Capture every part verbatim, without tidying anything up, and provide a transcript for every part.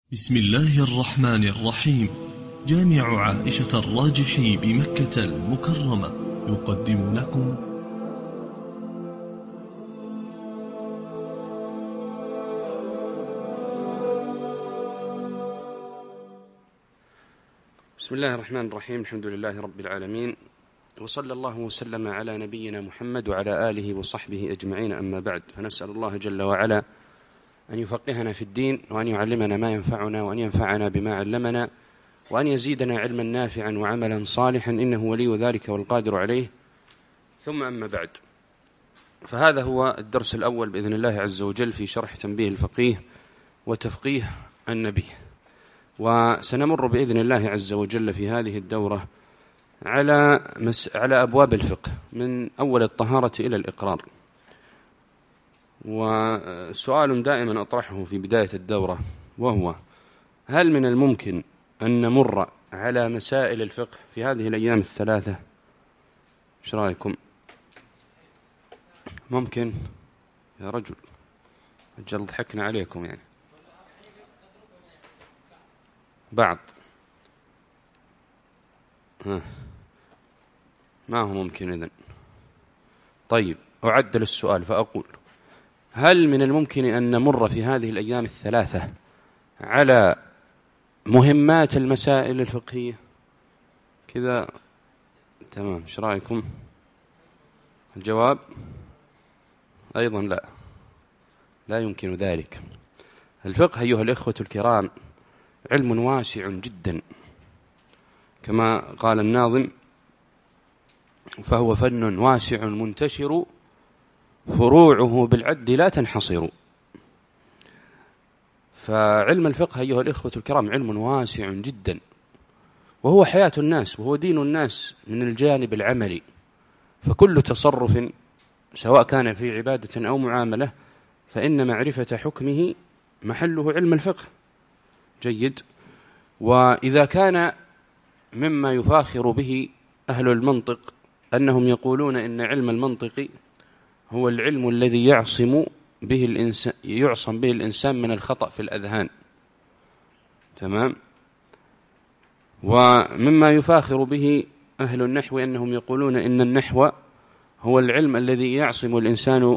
بسم الله الرحمن الرحيم. جامع عائشة الراجحي بمكة المكرمة يقدم لكم بسم الله الرحمن الرحيم. الحمد لله رب العالمين، وصلى الله وسلم على نبينا محمد وعلى آله وصحبه أجمعين. أما بعد، فنسأل الله جل وعلا أن يفقهنا في الدين، وأن يعلمنا ما ينفعنا، وأن ينفعنا بما علمنا، وأن يزيدنا علما نافعا وعملا صالحا، إنه ولي ذلك والقادر عليه. ثم أما بعد، فهذا هو الدرس الأول بإذن الله عز وجل في شرح تنبيه الفقيه وتفقيه النبي. وسنمر بإذن الله عز وجل في هذه الدورة على مس... على أبواب الفقه من أول الطهارة إلى الإقرار. وسؤال دائما أطرحه في بداية الدورة، وهو: هل من الممكن أن نمر على مسائل الفقه في هذه الأيام الثلاثة؟ إيش رأيكم؟ ممكن يا رجل؟ أجل ضحكنا عليكم يعني. بعض ها. ما هو ممكن إذن؟ طيب، أعدل السؤال فأقول: هل من الممكن أن نمر في هذه الأيام الثلاثة على مهمات المسائل الفقهية كذا؟ تمام، إيش رأيكم؟ الجواب أيضا لا، لا يمكن ذلك. الفقه أيها الإخوة الكرام علم واسع جدا، كما قال الناظم: فهو فن واسع منتشر، فروعه بالعد لا تنحصر. فعلم الفقه أيها الإخوة الكرام علم واسع جدا، وهو حياة الناس، وهو دين الناس من الجانب العملي. فكل تصرف سواء كان في عبادة أو معاملة، فإن معرفة حكمه محله علم الفقه. جيد. وإذا كان مما يفاخر به أهل المنطق أنهم يقولون إن علم المنطق هو العلم الذي يعصم به الإنسان يعصم به الإنسان من الخطأ في الأذهان، تمام. ومما يفاخر به أهل النحو أنهم يقولون إن النحو هو العلم الذي يعصم الإنسان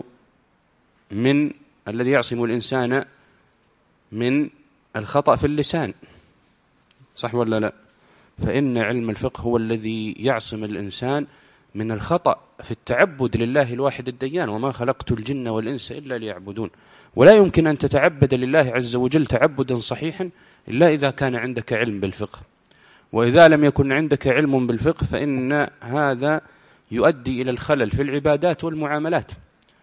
من الذي يعصم الإنسان من الخطأ في اللسان، صح ولا لا؟ فإن علم الفقه هو الذي يعصم الإنسان من الخطأ في التعبد لله الواحد الديان: وما خلقت الجن والإنس إلا ليعبدون. ولا يمكن أن تتعبد لله عز وجل تعبدا صحيحا إلا إذا كان عندك علم بالفقه. وإذا لم يكن عندك علم بالفقه فإن هذا يؤدي إلى الخلل في العبادات والمعاملات.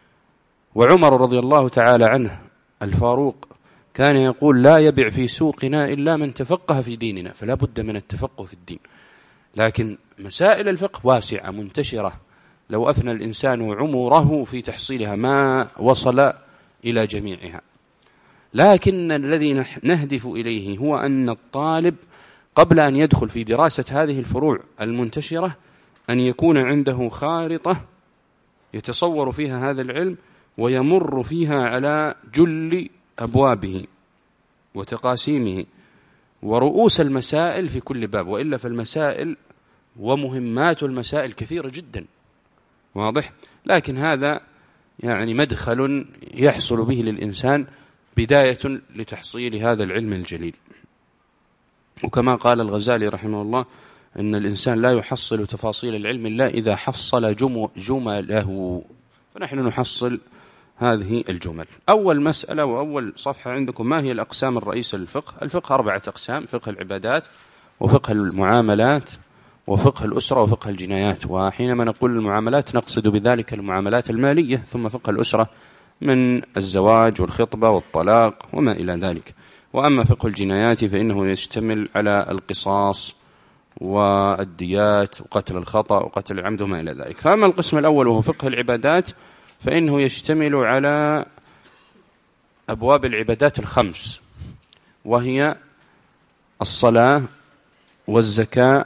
وعمر رضي الله تعالى عنه الفاروق كان يقول: لا يبع في سوقنا إلا من تفقه في ديننا. فلا بد من التفقه في الدين. لكن مسائل الفقه واسعة منتشرة، لو أفنى الإنسان عمره في تحصيلها ما وصل إلى جميعها. لكن الذي نهدف إليه هو أن الطالب قبل أن يدخل في دراسة هذه الفروع المنتشرة أن يكون عنده خارطة يتصور فيها هذا العلم، ويمر فيها على جل أبوابه وتقاسيمه ورؤوس المسائل في كل باب. وإلا فالمسائل ومهمات المسائل كثيرة جدا، واضح؟ لكن هذا يعني مدخل يحصل به للإنسان بداية لتحصيل هذا العلم الجليل. وكما قال الغزالي رحمه الله: إن الإنسان لا يحصل تفاصيل العلم إلا إذا حصل جمله. فنحن نحصل هذه الجمل. أول مسألة وأول صفحة عندكم: ما هي الأقسام الرئيسة للفقه؟ الفقه أربعة أقسام: فقه العبادات، وفقه المعاملات، وفقه الأسرة، وفقه الجنايات. وحينما نقول المعاملات نقصد بذلك المعاملات المالية. ثم فقه الأسرة من الزواج والخطبة والطلاق وما إلى ذلك. وأما فقه الجنايات فإنه يشتمل على القصاص والديات وقتل الخطأ وقتل العمد وما إلى ذلك. فأما القسم الأول وهو فقه العبادات فإنه يشتمل على أبواب العبادات الخمس، وهي الصلاة والزكاة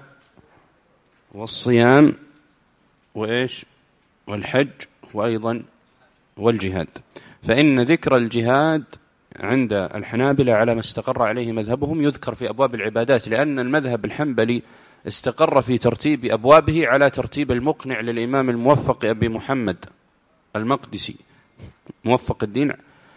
والصيام وإيش والحج وأيضا والجهاد. فإن ذكر الجهاد عند الحنابلة على ما استقر عليه مذهبهم يذكر في أبواب العبادات، لأن المذهب الحنبلي استقر في ترتيب أبوابه على ترتيب المقنع للإمام الموفق أبي محمد المقدسي موفق الدين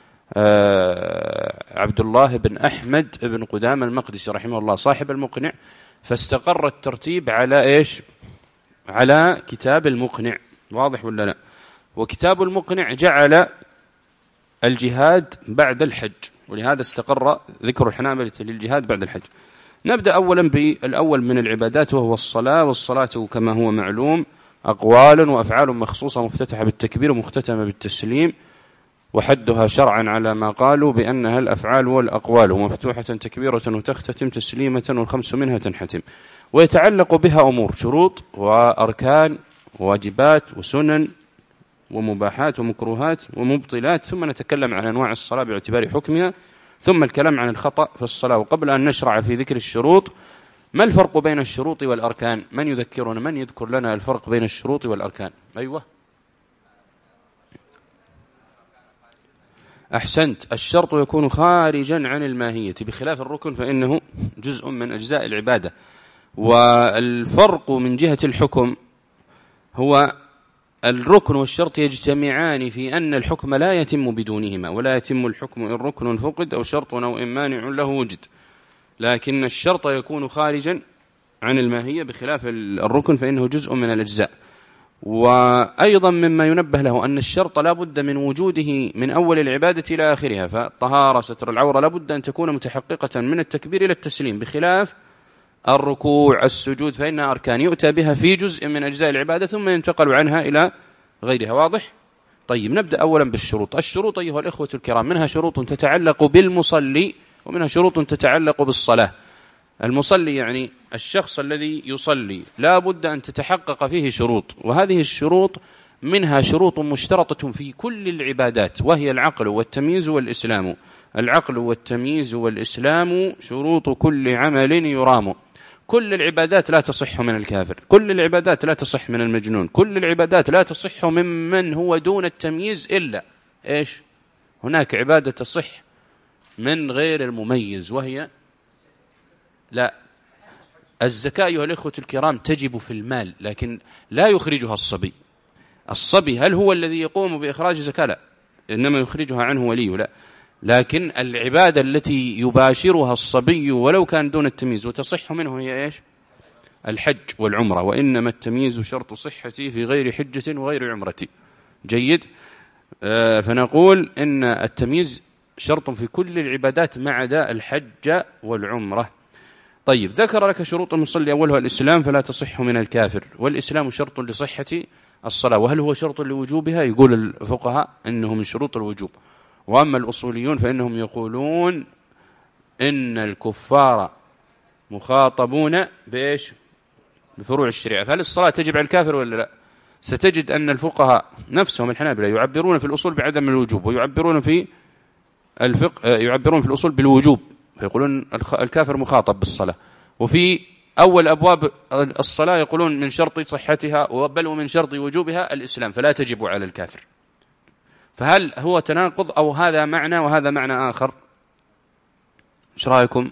عبد الله بن أحمد بن قدامة المقدسي رحمه الله صاحب المقنع، فاستقر الترتيب على إيش؟ على كتاب المقنع. واضح ولا لا؟ وكتاب المقنع جعل الجهاد بعد الحج، ولهذا استقر ذكر الحنابلة للجهاد بعد الحج. نبدأ أولا بالأول من العبادات وهو الصلاة. والصلاة كما هو معلوم أقوال وأفعال مخصوصة مفتتحة بالتكبير ومختتمة بالتسليم، وحدها شرعا على ما قالوا بأنها الأفعال والأقوال، ومفتوحة تكبيرة وتختتم تسليمة والخمس منها تنحتم، ويتعلق بها أمور شروط وأركان وواجبات وسنن ومباحات ومكروهات ومبطلات، ثم نتكلم عن أنواع الصلاة باعتبار حكمها، ثم الكلام عن الخطأ في الصلاة. وقبل أن نشرع في ذكر الشروط، ما الفرق بين الشروط والأركان؟ من يذكرنا؟ من يذكر لنا الفرق بين الشروط والأركان؟ أيوة أحسنت. الشرط يكون خارجا عن الماهية بخلاف الركن فإنه جزء من أجزاء العبادة. والفرق من جهة الحكم هو الركن والشرط يجتمعان في أن الحكم لا يتم بدونهما، ولا يتم الحكم إن ركن فقد أو شرط أو إن مانع له وجد، لكن الشرط يكون خارجا عن الماهية بخلاف الركن فإنه جزء من الأجزاء. وأيضا مما ينبه له أن الشرط لا بد من وجوده من أول العبادة إلى آخرها، فالطهارة ستر العورة لا بد أن تكون متحققة من التكبير إلى التسليم، بخلاف الركوع السجود فإنها أركان يؤتى بها في جزء من أجزاء العبادة ثم ينتقل عنها إلى غيرها. واضح؟ طيب نبدأ أولا بالشروط. الشروط أيها الإخوة الكرام منها شروط تتعلق بالمصلي ومنها شروط تتعلق بالصلاة. المصلي يعني الشخص الذي يصلي لا بد أن تتحقق فيه شروط، وهذه الشروط منها شروط مشترطة في كل العبادات وهي العقل والتمييز والإسلام. العقل والتمييز والإسلام شروط كل عمل يرام. كل العبادات لا تصح من الكافر، كل العبادات لا تصح من المجنون، كل العبادات لا تصح ممن هو دون التمييز إلا إيش؟ هناك عبادة تصح من غير المميز وهي لا الزكاة أيها الإخوة الكرام تجب في المال لكن لا يخرجها الصبي. الصبي هل هو الذي يقوم بإخراج زكاة؟ لا، إنما يخرجها عنه وليه. لا، لكن العبادة التي يباشرها الصبي ولو كان دون التمييز وتصح منه هي إيش؟ الحج والعمرة، وإنما التمييز شرط صحتي في غير حجة وغير عمرة. جيد. آه فنقول إن التمييز شرط في كل العبادات ما عدا الحج والعمرة. طيب ذكر لك شروط المصلي أولها الإسلام فلا تصح من الكافر، والإسلام شرط لصحة الصلاة. وهل هو شرط لوجوبها؟ يقول الفقهاء إنه من شروط الوجوب، وأما الأصوليون فإنهم يقولون إن الكفار مخاطبون بإيش؟ بفروع الشريعة. فهل الصلاة تجب على الكافر ولا لا؟ ستجد أن الفقهاء نفسهم الحنابلة يعبرون في الأصول بعدم الوجوب، ويعبرون في الفقه يعبرون في الأصول بالوجوب، فيقولون الكافر مخاطب بالصلاة. وفي أول أبواب الصلاة يقولون من شرط صحتها بل ومن شرط وجوبها الإسلام فلا تجب على الكافر. فهل هو تناقض أو هذا معنى وهذا معنى آخر؟ ايش رأيكم؟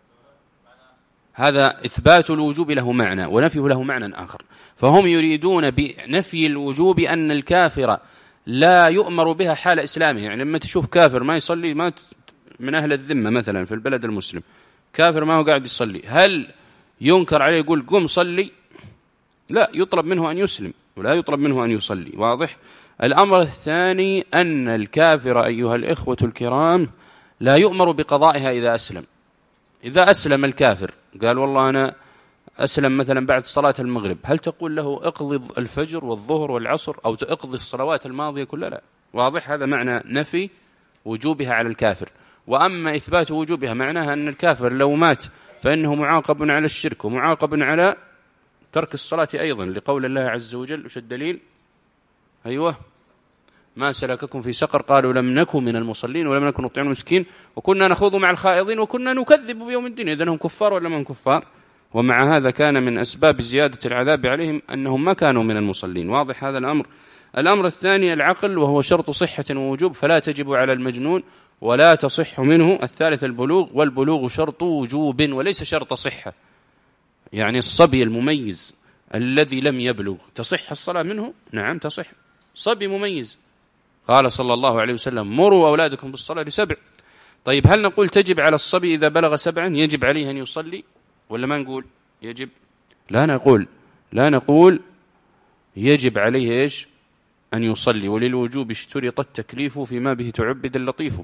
هذا إثبات الوجوب له معنى ونفيه له معنى آخر. فهم يريدون بنفي الوجوب أن الكافر لا يؤمر بها حال إسلامه. يعني لما تشوف كافر ما يصلي ما من أهل الذمة مثلا في البلد المسلم، كافر ما هو قاعد يصلي، هل ينكر عليه يقول قم صلي؟ لا، يطلب منه أن يسلم ولا يطلب منه أن يصلي. واضح؟ الأمر الثاني أن الكافر أيها الإخوة الكرام لا يؤمر بقضائها إذا أسلم. إذا أسلم الكافر قال والله أنا أسلم مثلا بعد صلاة المغرب، هل تقول له اقضي الفجر والظهر والعصر أو اقضي الصلوات الماضية كلها؟ لا. واضح؟ هذا معنى نفي وجوبها على الكافر. وأما إثبات وجوبها معناها أن الكافر لو مات فإنه معاقب على الشرك ومعاقب على ترك الصلاة أيضا، لقول الله عز وجل. وش الدليل؟ أيوة، ما سلككم في سقر قالوا لم نكن من المصلين ولم نكن نطعم المسكين وكنا نخوض مع الخائضين وكنا نكذب بيوم الدين. إذن هم كفار ولا ما هم كفار؟ ومع هذا كان من أسباب زيادة العذاب عليهم أنهم ما كانوا من المصلين. واضح هذا الأمر؟ الأمر الثاني العقل، وهو شرط صحة ووجوب فلا تجب على المجنون، ولا تصح منه. الثالث البلوغ، والبلوغ شرط وجوب وليس شرط صحة. يعني الصبي المميز الذي لم يبلغ تصح الصلاة منه؟ نعم تصح، صبي مميز. قال صلى الله عليه وسلم مروا أولادكم بالصلاة لسبع. طيب هل نقول تجب على الصبي إذا بلغ سبعا يجب عليه أن يصلي ولا ما نقول يجب؟ لا نقول لا نقول يجب عليه إيش؟ أن يصلي. وللوجوب اشترط التكليف فيما به تعبد اللطيف.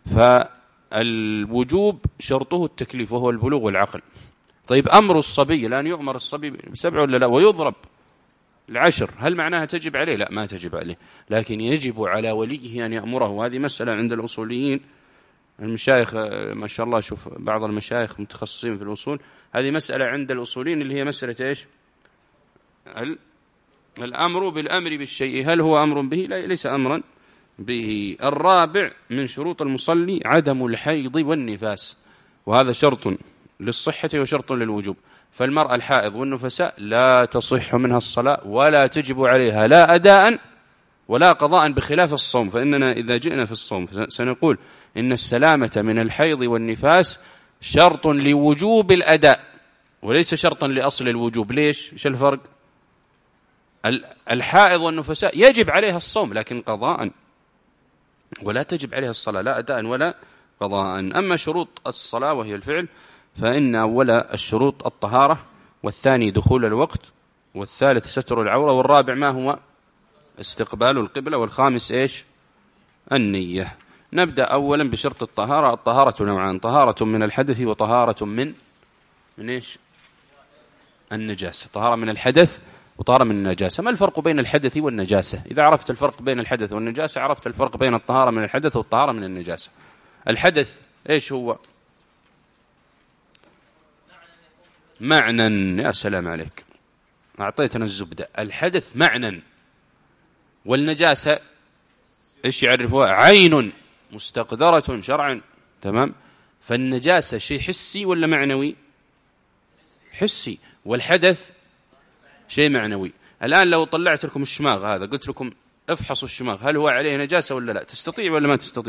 فالوجوب شرطه التكليف وهو البلوغ والعقل. طيب أمر الصبي الآن يؤمر الصبي بسبع ولا لا ويضرب العشر، هل معناها تجب عليه؟ لا ما تجب عليه، لكن يجب على وليه أن يأمره. وهذه مسألة عند الأصوليين المشايخ ما شاء الله، شوف بعض المشايخ متخصصين في الأصول، هذه مسألة عند الأصوليين اللي هي مسألة إيش؟ الأمر بالأمر بالشيء هل هو أمر به؟ لا ليس أمرا به. الرابع من شروط المصلي عدم الحيض والنفاس، وهذا شرط للصحة وشرط للوجوب. فالمرأة الحائض والنفساء لا تصح منها الصلاة ولا تجب عليها لا أداء ولا قضاء، بخلاف الصوم. فإننا إذا جئنا في الصوم سنقول إن السلامة من الحيض والنفاس شرط لوجوب الأداء وليس شرطا لأصل الوجوب. ليش؟ إيش الفرق؟ الحائض والنفساء يجب عليها الصوم لكن قضاء، ولا تجب عليها الصلاة لا أداء ولا قضاء. أما شروط الصلاة وهي الفعل فإن أول الشروط الطهارة، والثاني دخول الوقت، والثالث ستر العورة، والرابع ما هو؟ استقبال القبلة، والخامس إيش؟ النية. نبدأ أولا بشرط الطهارة. الطهارة نوعان: طهارة من الحدث وطهارة من من إيش؟ النجاسة. طهارة من الحدث وطهارة من النجاسة. ما الفرق بين الحدث والنجاسة؟ إذا عرفت الفرق بين الحدث والنجاسة عرفت الفرق بين الطهارة من الحدث والطهارة من النجاسة. الحدث إيش هو؟ معنى. يا سلام عليك، أعطيتنا الزبدة. الحدث معنى، والنجاسة إيش يعرفوها؟ عين مستقدرة شرعا. تمام. فالنجاسة شيء حسي ولا معنوي؟ حسي. والحدث شيء معنوي. الآن لو طلعت لكم الشماغ هذا قلت لكم افحصوا الشماغ هل هو عليه نجاسة ولا لا، تستطيع ولا ما تستطيع؟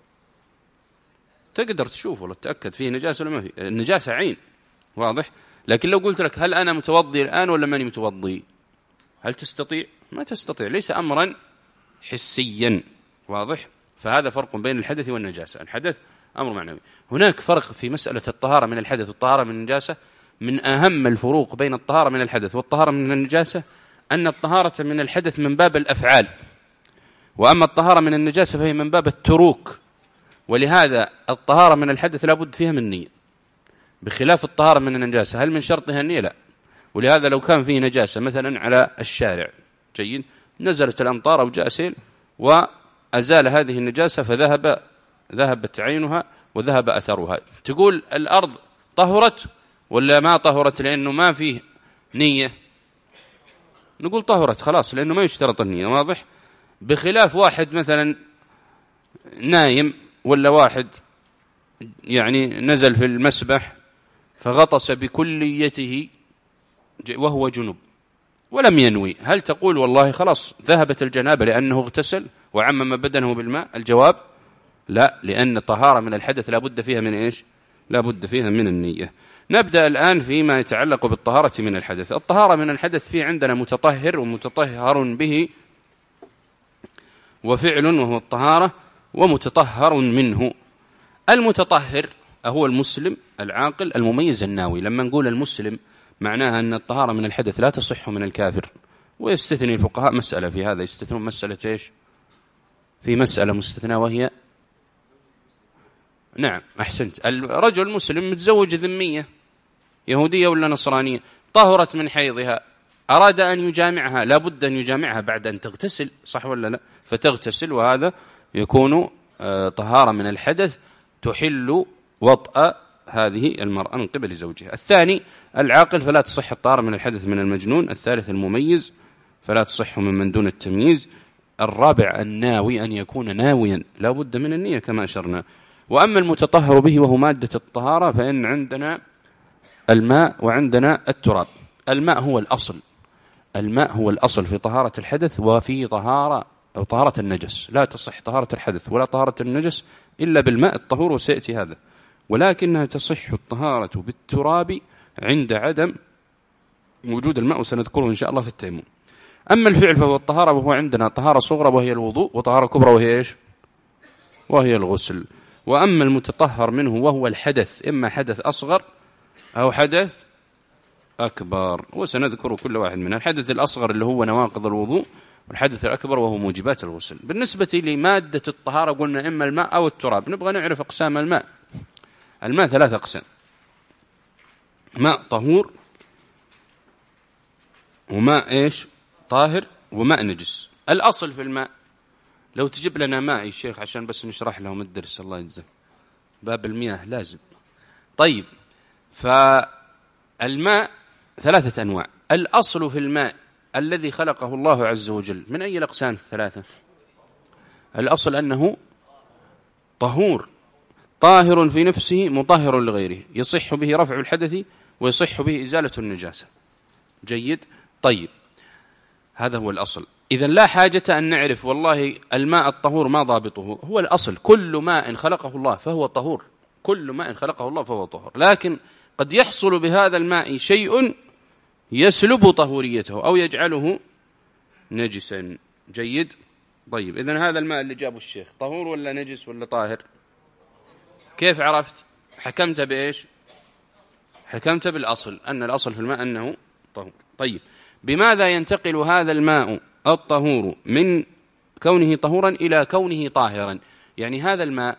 تقدر تشوف ولا تتأكد فيه نجاسة ولا ما فيه. النجاسة عين، واضح. لكن لو قلت لك هل أنا متوضي الآن ولا ماني متوضي، هل تستطيع؟ ما تستطيع، ليس أمرا حسيا، واضح. فهذا فرق بين الحدث والنجاسة. الحدث أمر معنوي. هناك فرق في مسألة الطهارة من الحدث والطهارة من النجاسة. من أهم الفروق بين الطهارة من الحدث والطهارة من النجاسة أن الطهارة من الحدث من باب الأفعال، وأما الطهارة من النجاسة فهي من باب التروك. ولهذا الطهارة من الحدث لابد فيها من نية، بخلاف الطهارة من النجاسة هل من شرطها النية؟ لا. ولهذا لو كان فيه نجاسة مثلا على الشارع، جيد، نزلت الأمطار أو جاء سيل وأزال هذه النجاسة فذهب ذهبت عينها وذهب أثرها، تقول الأرض طهرت ولا ما طهرت لأنه ما فيه نية؟ نقول طهرت خلاص لأنه ما يشترط النية، واضح. بخلاف واحد مثلا نايم ولا واحد يعني نزل في المسبح فغطس بكليته وهو جنب ولم ينوي، هل تقول والله خلاص ذهبت الجنابة لأنه اغتسل وعمم بدنه بالماء؟ الجواب لا، لأن الطهارة من الحدث لا بد فيها من إيش؟ لا بد فيها من النية. نبدأ الآن فيما يتعلق بالطهارة من الحدث. الطهارة من الحدث في عندنا متطهر ومتطهر به وفعل وهو الطهارة، ومتطهر منه. المتطهر هو المسلم العاقل المميز الناوي. لما نقول المسلم معناها أن الطهارة من الحدث لا تصح من الكافر. ويستثني الفقهاء مسألة في هذا، يستثنون مسألة إيش؟ في مسألة مستثنى وهي نعم أحسنت، الرجل مسلم متزوج ذمية يهودية ولا نصرانية، طهرت من حيضها، أراد أن يجامعها، لا بد أن يجامعها بعد أن تغتسل، صح ولا لا؟ فتغتسل، وهذا يكون طهارة من الحدث تحل وطأ هذه المرأة من قبل زوجها. الثاني العاقل فلا تصح الطهارة من الحدث من المجنون. الثالث المميز فلا تصح من من دون التمييز. الرابع الناوي، أن يكون ناويا، لا بد من النية كما أشرنا. وأما المتطهر به وهو مادة الطهارة فإن عندنا الماء وعندنا التراب. الماء هو الأصل، الماء هو الأصل في طهارة الحدث وفي طهارة أو طهارة النجس. لا تصح طهارة الحدث ولا طهارة النجس إلا بالماء الطهور، وسيأتي هذا، ولكنها تصح الطهارة بالتراب عند عدم وجود الماء، وسنذكره إن شاء الله في التيمم. أما الفعل فهو الطهارة، وهو عندنا طهارة صغرى وهي الوضوء، وطهارة كبرى وهي إيش؟ وهي الغسل. وأما المتطهر منه وهو الحدث، إما حدث أصغر أو حدث أكبر، وسنذكر كل واحد منها. الحدث الأصغر اللي هو نواقض الوضوء، والحدث الأكبر وهو موجبات الغسل. بالنسبة لمادة الطهارة قلنا إما الماء أو التراب. نبغى نعرف أقسام الماء. الماء ثلاثة أقسام: ماء طهور، وماء إيش طاهر، وماء نجس. الأصل في الماء، لو تجيب لنا ماء يا شيخ عشان بس نشرح لهم الدرس، الله يجزاه، باب المياه لازم. طيب، فالماء ثلاثة أنواع. الأصل في الماء الذي خلقه الله عز وجل من أي الأقسام الثلاثة؟ الأصل أنه طهور، طاهر في نفسه، مطهر لغيره، يصح به رفع الحدث ويصح به إزالة النجاسة. جيد. طيب، هذا هو الأصل. إذن لا حاجة أن نعرف والله الماء الطهور ما ضابطه، هو الأصل كل ماء خلقه الله فهو طهور، كل ماء خلقه الله فهو طهور. لكن قد يحصل بهذا الماء شيء يسلب طهوريته أو يجعله نجسا. جيد. طيب، إذن هذا الماء اللي جابه الشيخ طهور ولا نجس ولا طاهر؟ كيف عرفت؟ حكمت بإيش؟ حكمت بالأصل، أن الأصل في الماء أنه طهور. طيب، بماذا ينتقل هذا الماء الطهور من كونه طهورا إلى كونه طاهرا؟ يعني هذا الماء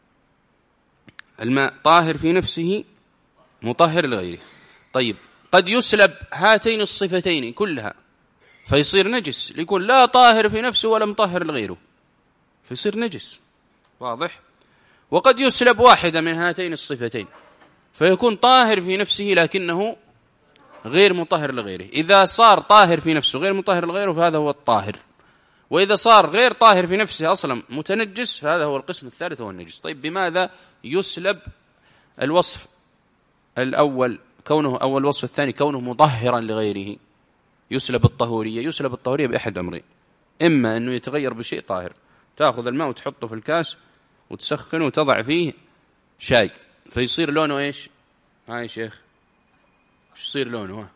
الماء طاهر في نفسه، مطهر لغيره. طيب، قد يسلب هاتين الصفتين كلها فيصير نجس، ليكون لا طاهر في نفسه ولا مطهر لغيره، فيصير نجس. واضح؟ وقد يسلب واحدة من هاتين الصفتين فيكون طاهر في نفسه لكنه غير مطهر لغيره. إذا صار طاهر في نفسه غير مطهر لغيره فهذا هو الطاهر، وإذا صار غير طاهر في نفسه أصلا متنجس فهذا هو القسم الثالث، هو النجس. طيب، بماذا يسلب الوصف الأول كونه أو الوصف الثاني كونه مطهرا لغيره؟ يسلب الطهورية. يسلب الطهورية بأحد أمرين: إما أنه يتغير بشيء طاهر، تأخذ الماء وتحطه في الكاس وتسخنه وتضع فيه شاي فيصير لونه إيش؟ هاي شيخ إيش يصير لونه؟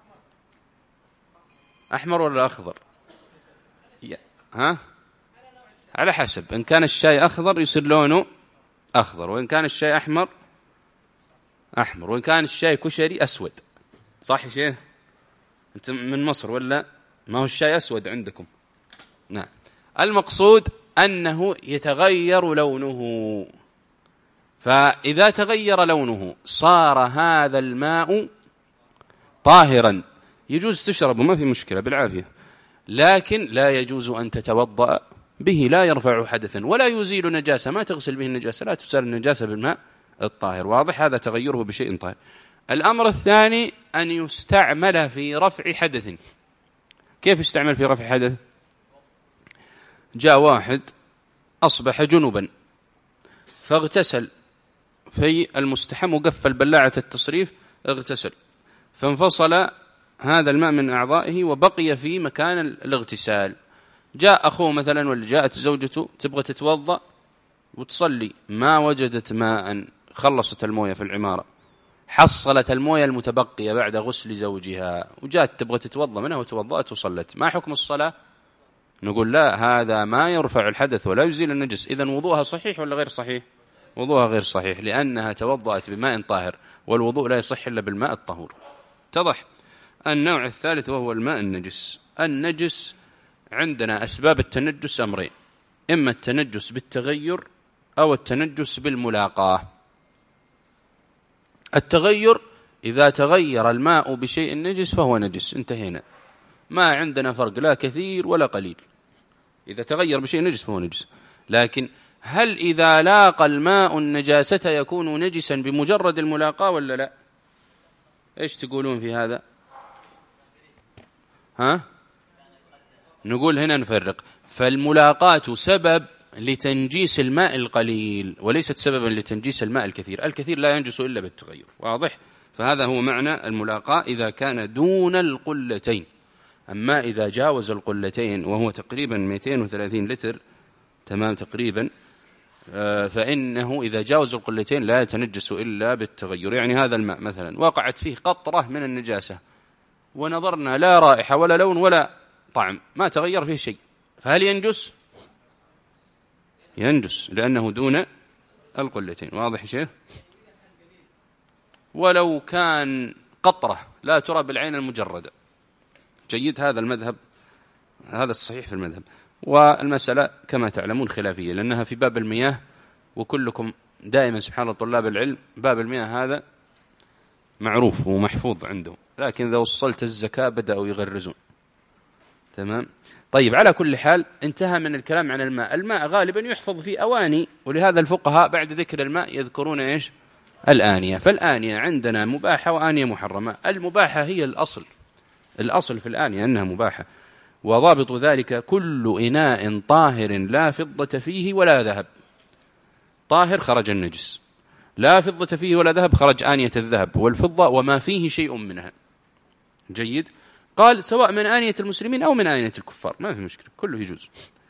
أحمر ولا أخضر؟ ها؟ على حسب، إن كان الشاي أخضر يصير لونه أخضر، وإن كان الشاي أحمر أحمر، وإن كان الشاي كشري أسود. صح يا شيخ؟ أنت من مصر ولا ما هو الشاي أسود عندكم؟ نعم. المقصود أنه يتغير لونه، فإذا تغير لونه صار هذا الماء طاهرا، يجوز تشربه ما في مشكلة بالعافية، لكن لا يجوز أن تتوضأ به، لا يرفع حدثا ولا يزيل نجاسة، ما تغسل به النجاسة، لا تزال النجاسة بالماء الطاهر. واضح؟ هذا تغيره بشيء طاهر. الأمر الثاني أن يستعمل في رفع حدث. كيف يستعمل في رفع حدث؟ جاء واحد أصبح جنبا فاغتسل في المستحم وقفل بلاعة التصريف، اغتسل فانفصل هذا الماء من أعضائه وبقي في مكان الاغتسال. جاء أخوه مثلا ولا جاءت زوجته تبغى تتوضأ وتصلي، ما وجدت ماء، خلصت الموية في العمارة، حصلت الموية المتبقية بعد غسل زوجها وجاءت تبغى تتوضأ منها وتوضأت وصلت، ما حكم الصلاة؟ نقول لا، هذا ما يرفع الحدث ولا يزيل النجس. إذن وضوءها صحيح ولا غير صحيح؟ وضوءها غير صحيح، لأنها توضأت بماء طاهر، والوضوء لا يصح إلا بالماء الطهور. اتضح؟ النوع الثالث وهو الماء النجس. النجس عندنا أسباب التنجس أمرين: إما التنجس بالتغير أو التنجس بالملاقاة. التغير إذا تغير الماء بشيء نجس فهو نجس، انتهينا، ما عندنا فرق لا كثير ولا قليل، إذا تغير بشيء نجس فهو نجس. لكن هل إذا لاقى الماء النجاسة يكون نجسا بمجرد الملاقاة ولا لا؟ إيش تقولون في هذا؟ ها؟ نقول هنا نفرق، فالملاقاة سبب لتنجيس الماء القليل وليست سببا لتنجيس الماء الكثير. الكثير لا ينجس إلا بالتغير. واضح؟ فهذا هو معنى الملاقاة إذا كان دون القلتين. أما إذا جاوز القلتين وهو تقريبا مئتين وثلاثين لتر، تمام تقريبا، فإنه إذا جاوز القلتين لا يتنجس إلا بالتغير. يعني هذا الماء مثلا وقعت فيه قطرة من النجاسة ونظرنا لا رائحة ولا لون ولا طعم، ما تغير فيه شيء، فهل ينجس؟ ينجس لأنه دون القلتين. واضح يا شيخ؟ ولو كان قطرة لا ترى بالعين المجردة. جيد. هذا المذهب، هذا الصحيح في المذهب. والمسألة كما تعلمون خلافية لأنها في باب المياه، وكلكم دائما سبحان الله طلاب العلم باب المياه هذا معروف ومحفوظ عندهم، لكن إذا وصلت الزكاة بدأوا يغرزون. تمام. طيب، على كل حال انتهى من الكلام عن الماء. الماء غالبا يحفظ في أواني، ولهذا الفقهاء بعد ذكر الماء يذكرون إيش؟ الآنية. فالآنية عندنا مباحة وآنية محرمة. المباحة هي الأصل، الأصل في الآنية أنها مباحة، وضابط ذلك كل إناء طاهر لا فضة فيه ولا ذهب. طاهر خرج النجس، لا فضة فيه ولا ذهب خرج آنية الذهب والفضة وما فيه شيء منها. جيد. قال سواء من آنية المسلمين أو من آنية الكفار ما في مشكلة، كله يجوز.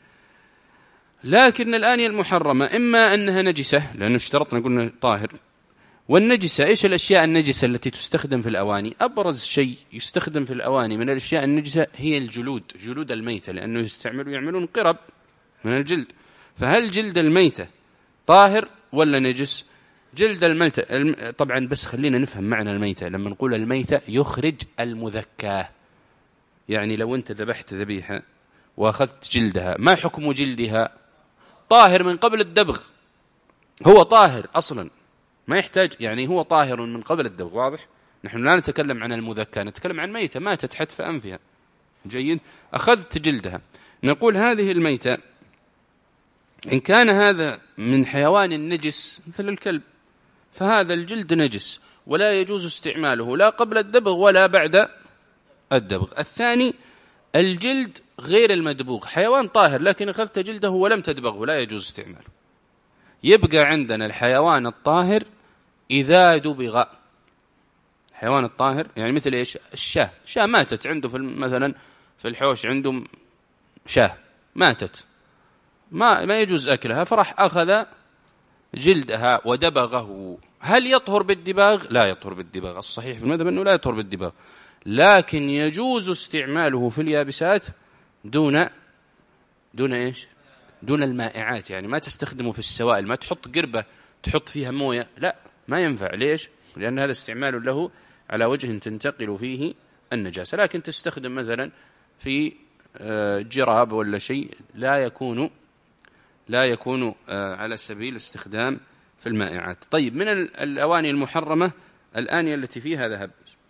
لكن الآنية المحرمة إما أنها نجسة، لأنه اشترطنا قلنا طاهر، والنجسة إيش الأشياء النجسة التي تستخدم في الأواني؟ أبرز شيء يستخدم في الأواني من الأشياء النجسة هي الجلود، جلود الميتة، لأنه يستعملوا يعملون قرب من الجلد. فهل جلد الميتة طاهر ولا نجس؟ جلد الميتة طبعا، بس خلينا نفهم معنى الميتة. لما نقول الميتة يخرج المذكاة، يعني لو أنت ذبحت ذبيحة وأخذت جلدها، ما حكم جلدها؟ طاهر من قبل الدبغ، هو طاهر أصلا ما يحتاج، يعني هو طاهر من قبل الدبغ. واضح؟ نحن لا نتكلم عن المذكى، نتكلم عن ميتة ماتت حتف أنفها. جيد. أخذت جلدها، نقول هذه الميتة إن كان هذا من حيوان النجس مثل الكلب فهذا الجلد نجس ولا يجوز استعماله لا قبل الدبغ ولا بعد الدبغ. الثاني الجلد غير المدبوغ، حيوان طاهر لكن أخذت جلده ولم تدبغه لا يجوز استعماله. يبقى عندنا الحيوان الطاهر إذا دبغ. الحيوان الطاهر يعني مثل إيش؟ الشاة، شاة ماتت عنده في مثلا في الحوش عنده شاة ماتت، ما ما يجوز أكلها، فرح أخذ جلدها ودبغه. هل يطهر بالدباغ؟ لا يطهر بالدباغ. الصحيح في المذهب أنه لا يطهر بالدباغ، لكن يجوز استعماله في اليابسات دون دون إيش؟ دون المائعات. يعني ما تستخدمه في السوائل، ما تحط قربة تحط فيها موية، لا ما ينفع. ليش؟ لأن هذا استعمال له على وجه تنتقل فيه النجاسة. لكن تستخدم مثلا في جراب ولا شيء لا يكون لا يكون على سبيل استخدام في المائعات. طيب، من الأواني المحرمة الآنية التي فيها ذهب.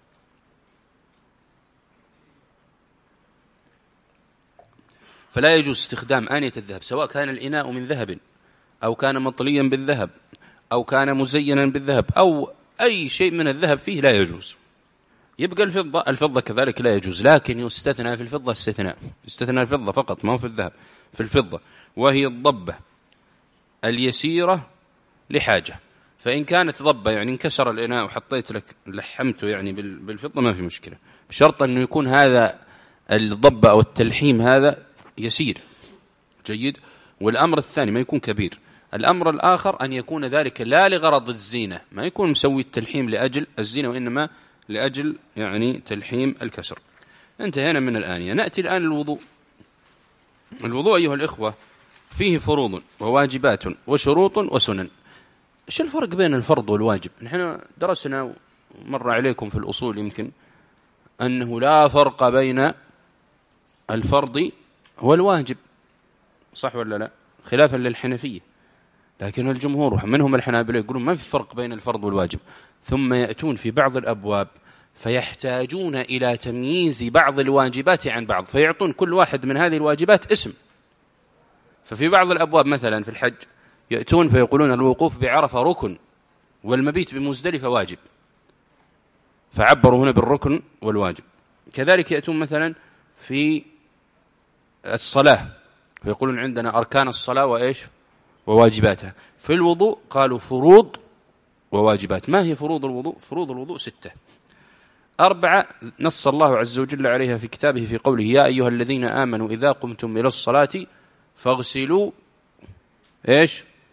فلا يجوز استخدام آنية الذهب، سواء كان الإناء من ذهب أو كان مطليا بالذهب أو كان مزينا بالذهب أو أي شيء من الذهب فيه لا يجوز. يبقى الفضة، الفضة كذلك لا يجوز، لكن يستثنى في الفضة استثناء، يستثنى الفضة فقط ما هو في الذهب، في الفضة، وهي الضبة اليسيرة لحاجة. فإن كانت ضبة يعني انكسر الإناء وحطيت لك لحمته يعني بالفضة ما في مشكلة، بشرط أنه يكون هذا الضبة أو التلحيم هذا يسير. جيد. والأمر الثاني ما يكون كبير. الأمر الآخر أن يكون ذلك لا لغرض الزينة، ما يكون مسوي التلحيم لأجل الزينة، وإنما لأجل يعني تلحيم الكسر. انتهينا من الآنية. نأتي الآن الوضوء. الوضوء أيها الإخوة فيه فروض وواجبات وشروط وسنن. إيش الفرق بين الفرض والواجب؟ نحن درسنا مر عليكم في الأصول يمكن أنه لا فرق بين الفرض والواجب، صح ولا لا؟ خلافا للحنفية. لكن الجمهور منهم الحنابلة يقولون ما في فرق بين الفرض والواجب، ثم يأتون في بعض الأبواب فيحتاجون إلى تمييز بعض الواجبات عن بعض، فيعطون كل واحد من هذه الواجبات اسم. ففي بعض الأبواب مثلا في الحج يأتون فيقولون الوقوف بعرفة ركن والمبيت بمزدلفة واجب، فعبروا هنا بالركن والواجب. كذلك يأتون مثلا في الصلاة فيقولون عندنا أركان الصلاة وإيش وواجباتها. في الوضوء قالوا فروض وواجبات. ما هي فروض الوضوء؟ فروض الوضوء ستة. أربعة نص الله عز وجل عليها في كتابه في قوله يا أيها الذين آمنوا إذا قمتم إلى الصلاة فاغسلوا إيش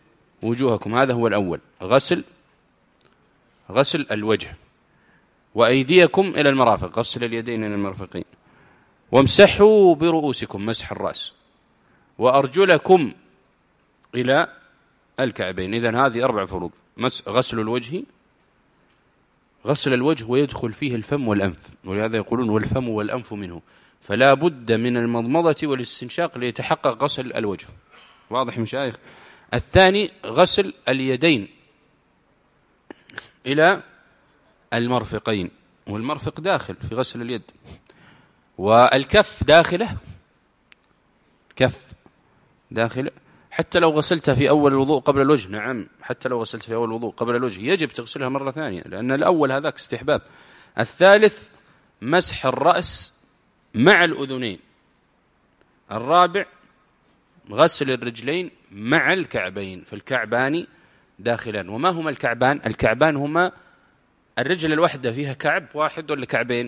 وجوهكم. هذا هو الأول، غسل غسل الوجه. وأيديكم إلى المرافق، غسل اليدين إلى المرفقين. وامسحوا برؤوسكم، مسح الرأس. وأرجلكم إلى الكعبين. إذن هذه أربع فروض: غسل الوجه، غسل الوجه ويدخل فيه الفم والأنف، ولهذا يقولون والفم والأنف منه، فلا بد من المضمضة والاستنشاق ليتحقق غسل الوجه. واضح مشايخ؟ الثاني غسل اليدين إلى المرفقين، والمرفق داخل في غسل اليد. والكف داخله، كف داخل، حتى لو غسلتها في أول الوضوء قبل الوجه. نعم، حتى لو غسلت في أول الوضوء قبل الوجه يجب تغسلها مرة ثانية، لأن الأول هذاك استحباب. الثالث مسح الرأس مع الأذنين. الرابع غسل الرجلين مع الكعبين، فالكعبان داخلان. وما هما الكعبان؟ الكعبان هما الرجل الواحدة فيها كعب واحد ولا كعبين؟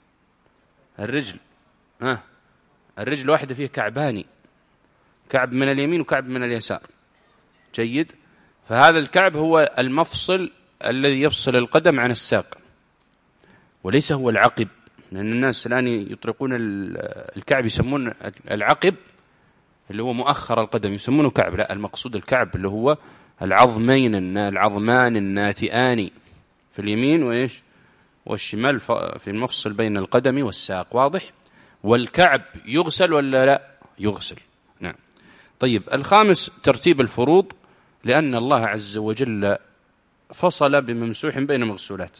الرجل ها الرجل الواحدة فيها كعبان، كعب من اليمين وكعب من اليسار. جيد. فهذا الكعب هو المفصل الذي يفصل القدم عن الساق، وليس هو العقب، لأن الناس الآن يطلقون الكعب يسمون العقب اللي هو مؤخر القدم يسمونه كعب. لا، المقصود الكعب اللي هو العظمين العظمان الناتئان في اليمين وإيش والشمال في المفصل بين القدم والساق. واضح؟ والكعب يغسل ولا لا؟ يغسل. نعم. طيب، الخامس ترتيب الفروض، لأن الله عز وجل فصل بممسوح بين مغسولات،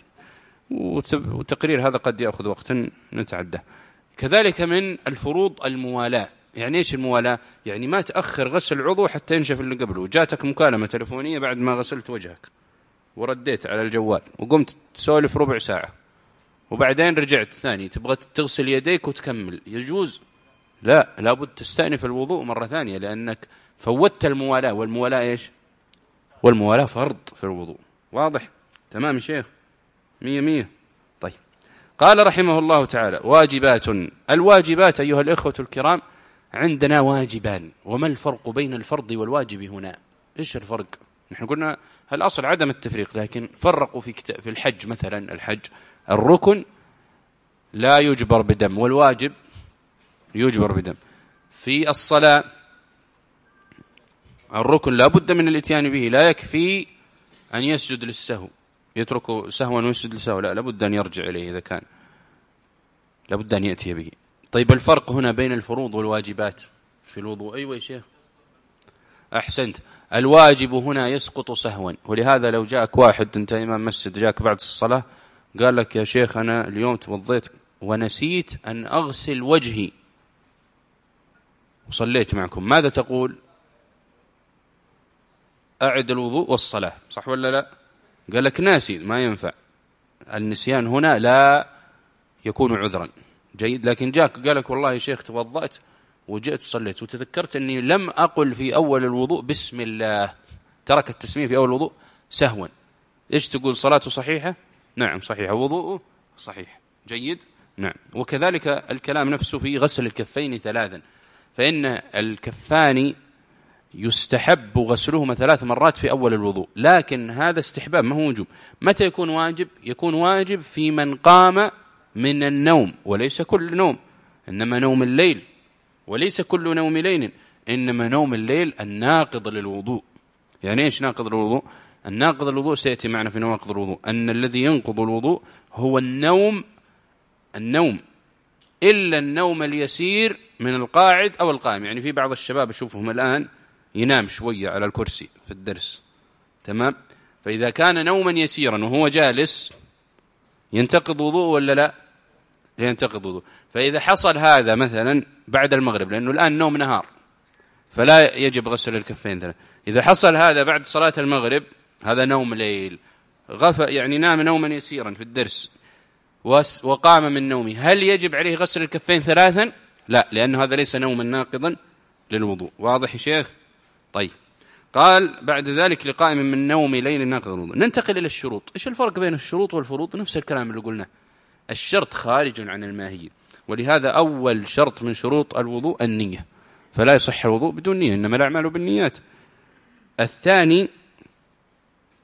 وتقرير هذا قد يأخذ وقتا نتعدى. كذلك من الفروض الموالاة. يعني إيش الموالاة؟ يعني ما تأخر غسل عضو حتى ينشف اللي قبله. جاتك مكالمة تلفونية بعد ما غسلت وجهك ورديت على الجوال وقمت تسولف ربع ساعة، وبعدين رجعت ثاني تبغى تغسل يديك وتكمل، يجوز؟ لا، لابد تستأنف الوضوء مرة ثانية، لأنك فوتت الموالاة. والموالاة إيش؟ والموالاة فرض في الوضوء. واضح؟ تمام يا شيخ؟ مية مية. طيب، قال رحمه الله تعالى: واجبات. الواجبات أيها الإخوة الكرام عندنا واجبان. وما الفرق بين الفرض والواجب هنا؟ إيش الفرق؟ نحن قلنا الأصل عدم التفريق، لكن فرقوا في كتاب في الحج مثلا. الحج الركن لا يجبر بدم، والواجب يجبر بدم. في الصلاة الركن لا بد من الاتيان به، لا يكفي أن يسجد للسهو، يترك سهوا ويسجد للسهو، لا لابد أن يرجع إليه إذا كان، لابد أن يأتي به. طيب، الفرق هنا بين الفروض والواجبات في الوضوء. أيوة يا شيخ، أحسنت. الواجب هنا يسقط سهوا، ولهذا لو جاءك واحد، أنت إمام مسجد، جاءك بعد الصلاة قال لك: يا شيخ أنا اليوم توضيت ونسيت أن أغسل وجهي وصليت معكم، ماذا تقول؟ أعد الوضوء والصلاة، صح ولا لا؟ قال لك ناسي، ما ينفع. النسيان هنا لا يكون عذرا. جيد. لكن جاك قال لك: والله يا شيخ توضأت وجئت وصليت وتذكرت أني لم أقل في أول الوضوء بسم الله، ترك التسمية في أول الوضوء سهوا، إيش تقول؟ صلاته صحيحة؟ نعم صحيحة. وضوءه صحيح. جيد. نعم. وكذلك الكلام نفسه في غسل الكفين ثلاثا، فإن الكفان يستحب غسلهما ثلاث مرات في أول الوضوء، لكن هذا استحباب ما هو وجوب. متى يكون واجب؟ يكون واجب في من قام من النوم، وليس كل نوم، إنما نوم الليل، وليس كل نوم ليل، إنما نوم الليل الناقض للوضوء. يعني إيش ناقض للوضوء؟ الناقض للوضوء سيأتي معنا في نواقض الوضوء، أن الذي ينقض الوضوء هو النوم النوم إلا النوم اليسير من القاعد أو القائم. يعني في بعض الشباب أشوفهم الآن ينام شوية على الكرسي في الدرس، تمام؟ فإذا كان نوما يسيرا وهو جالس ينتقض وضوء ولا لا؟ ينتقض وضوء. فإذا حصل هذا مثلا بعد المغرب، لأنه الآن نوم نهار فلا يجب غسل الكفين ثلاث، إذا حصل هذا بعد صلاة المغرب هذا نوم ليل، غفى يعني نام نوما يسيرا في الدرس وقام من نومه، هل يجب عليه غسل الكفين ثلاثا؟ لا، لأنه هذا ليس نوما ناقضا للوضوء. واضح يا شيخ؟ طيب، قال بعد ذلك: لقائم من نوم ليل ناقض الوضوء. ننتقل إلى الشروط. إيش الفرق بين الشروط والفروض؟ نفس الكلام اللي قلنا، الشرط خارج عن الماهية، ولهذا أول شرط من شروط الوضوء النية، فلا يصح الوضوء بدون نية، إنما الأعمال بالنيات. الثاني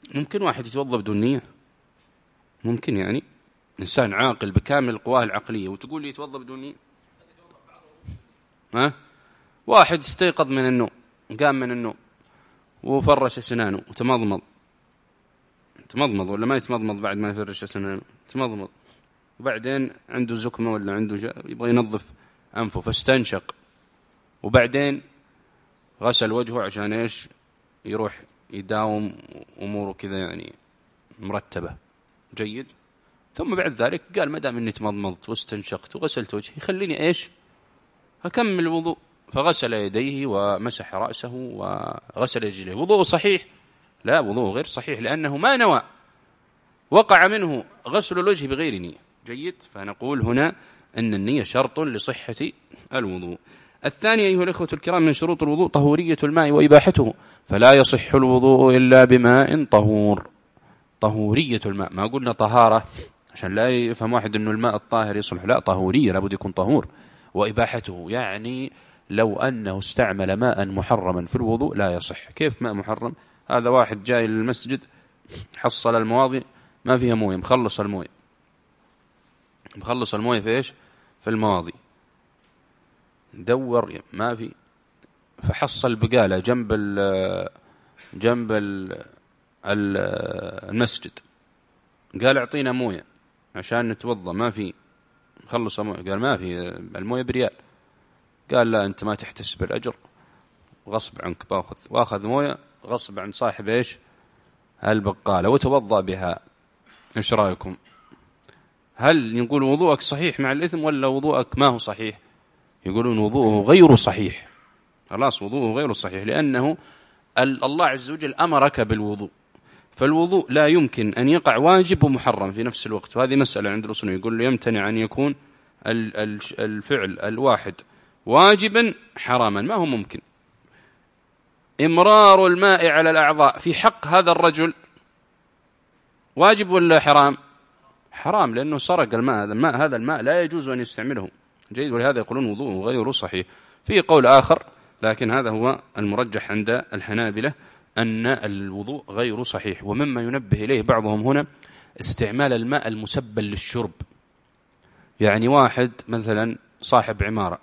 ممكن واحد يتوضأ بدون نية؟ ممكن يعني إنسان عاقل بكامل قواه العقلية وتقول لي يتوضأ بدون نية؟ ها؟ واحد استيقظ من النوم، قام من النوم وفرش أسنانه وتمضمض، تمضمض ولا ما يتمضمض بعد ما يفرش أسنانه؟ تمضمض، وبعدين عنده زكمة ولا عنده جا... يبغى ينظف أنفه فاستنشق، وبعدين غسل وجهه عشان إيش؟ يروح يداوم أموره كذا يعني مرتبة. جيد. ثم بعد ذلك قال ما دام إني تمضمضت واستنشقت وغسلت وجهي خليني إيش؟ أكمل الوضوء. فغسل يديه ومسح رأسه وغسل رجليه. وضوء صحيح؟ لا، وضوء غير صحيح، لأنه ما نوى، وقع منه غسل الوجه بغير نية. جيد. فنقول هنا أن النية شرط لصحة الوضوء. الثاني أيها الإخوة الكرام من شروط الوضوء طهورية الماء وإباحته، فلا يصح الوضوء إلا بماء طهور. طهورية الماء، ما قلنا طهارة عشان لا يفهم واحد أنه الماء الطاهر يصلح، لا، طهورية لابد يكون طهور. وإباحته يعني لو أنه استعمل ماء محرما في الوضوء لا يصح. كيف ماء محرم؟ هذا واحد جاي للمسجد حصل المواضي ما فيها موية، مخلص الموية، مخلص الموية في إيش؟ في المواضي، دور ما في، فحصل بقالة جنب ال جنب ال المسجد، قال اعطينا موية عشان نتوضأ، ما في، مخلص موية، قال ما في، الموية بريال. قال لا أنت ما تحتسب الأجر، غصب عنك باخذ، واخذ موية غصب عن صاحب إيش؟ البقالة، وتوضأ بها. إيش رأيكم؟ هل نقول وضوءك صحيح مع الإثم ولا وضوءك ما هو صحيح؟ يقولون وضوءه غير صحيح. خلاص وضوءه غير صحيح، لأنه الله عز وجل أمرك بالوضوء، فالوضوء لا يمكن أن يقع واجب ومحرم في نفس الوقت. وهذه مسألة عند الأصول، يقول له يمتنع أن يكون الفعل الواحد واجبا حراما، ما هو ممكن. إمرار الماء على الأعضاء في حق هذا الرجل واجب ولا حرام؟ حرام، لأنه سرق الماء، هذا الماء هذا الماء لا يجوز أن يستعمله. جيد. ولهذا يقولون وضوءه غير صحيح. في قول آخر لكن هذا هو المرجح عند الحنابلة أن الوضوء غير صحيح. ومما ينبه إليه بعضهم هنا استعمال الماء المسبل للشرب. يعني واحد مثلا صاحب عمارة،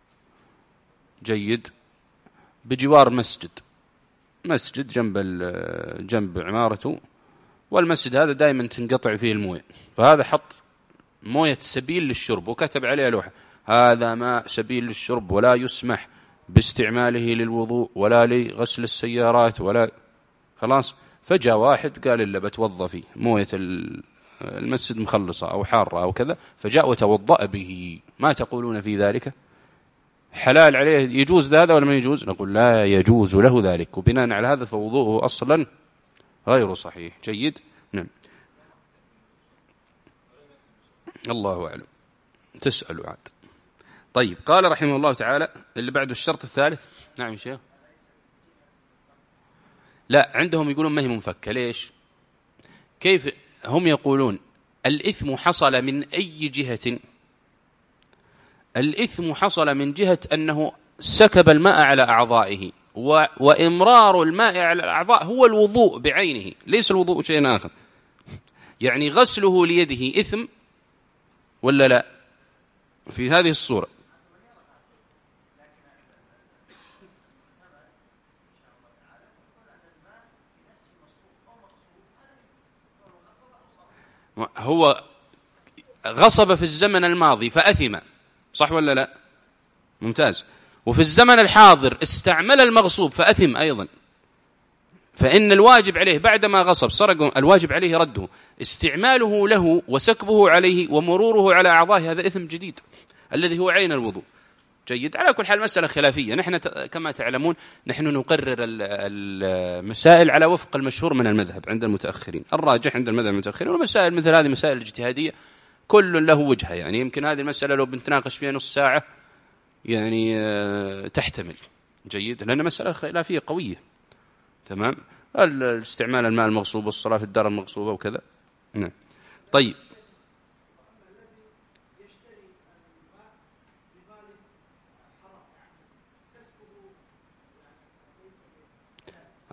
جيد، بجوار مسجد، مسجد جنب جنب عمارته، والمسجد هذا دائما تنقطع فيه المويه، فهذا حط موية سبيل للشرب وكتب عليها لوحة هذا ماء سبيل للشرب ولا يسمح باستعماله للوضوء ولا لغسل السيارات ولا، خلاص. فجاء واحد قال إلا بتوضى فيه، موية المسجد مخلصة أو حارة أو كذا، فجاء وتوضأ به، ما تقولون في ذلك؟ حلال عليه، يجوز هذا ولا ما يجوز؟ نقول لا يجوز له ذلك، وبناء على هذا فوضوءه أصلا غير صحيح. جيد. نعم. الله أعلم، تسألوا عاد. طيب، قال رحمه الله تعالى اللي بعده الشرط الثالث. نعم يا شيخ. لا، عندهم يقولون ما هي منفكة. ليش؟ كيف هم يقولون الإثم حصل من أي جهة؟ الإثم حصل من جهة أنه سكب الماء على أعضائه، و... وإمرار الماء على الأعضاء هو الوضوء بعينه، ليس الوضوء شيء آخر. يعني غسله ليده إثم ولا لا في هذه الصورة؟ هو غصب في الزمن الماضي فأثم، صح ولا لا؟ ممتاز. وفي الزمن الحاضر استعمل المغصوب فأثم أيضا. فإن الواجب عليه بعدما غصب سرق، الواجب عليه رده، استعماله له وسكبه عليه ومروره على أعضائه هذا إثم جديد الذي هو عين الوضوء. جيد. على كل حال مسألة خلافية، نحن كما تعلمون نحن نقرر المسائل على وفق المشهور من المذهب عند المتأخرين، الراجح عند المذهب المتأخرين، والمسائل مثل هذه مسائل اجتهادية كل له وجهة. يعني يمكن هذه المسألة لو بنتناقش فيها نص ساعة يعني تحتمل. جيد. لأن مسألة خلافية قوية. تمام. الاستعمال الماء المغصوب والصلاة في الدار المغصوبة وكذا. نعم. طيب.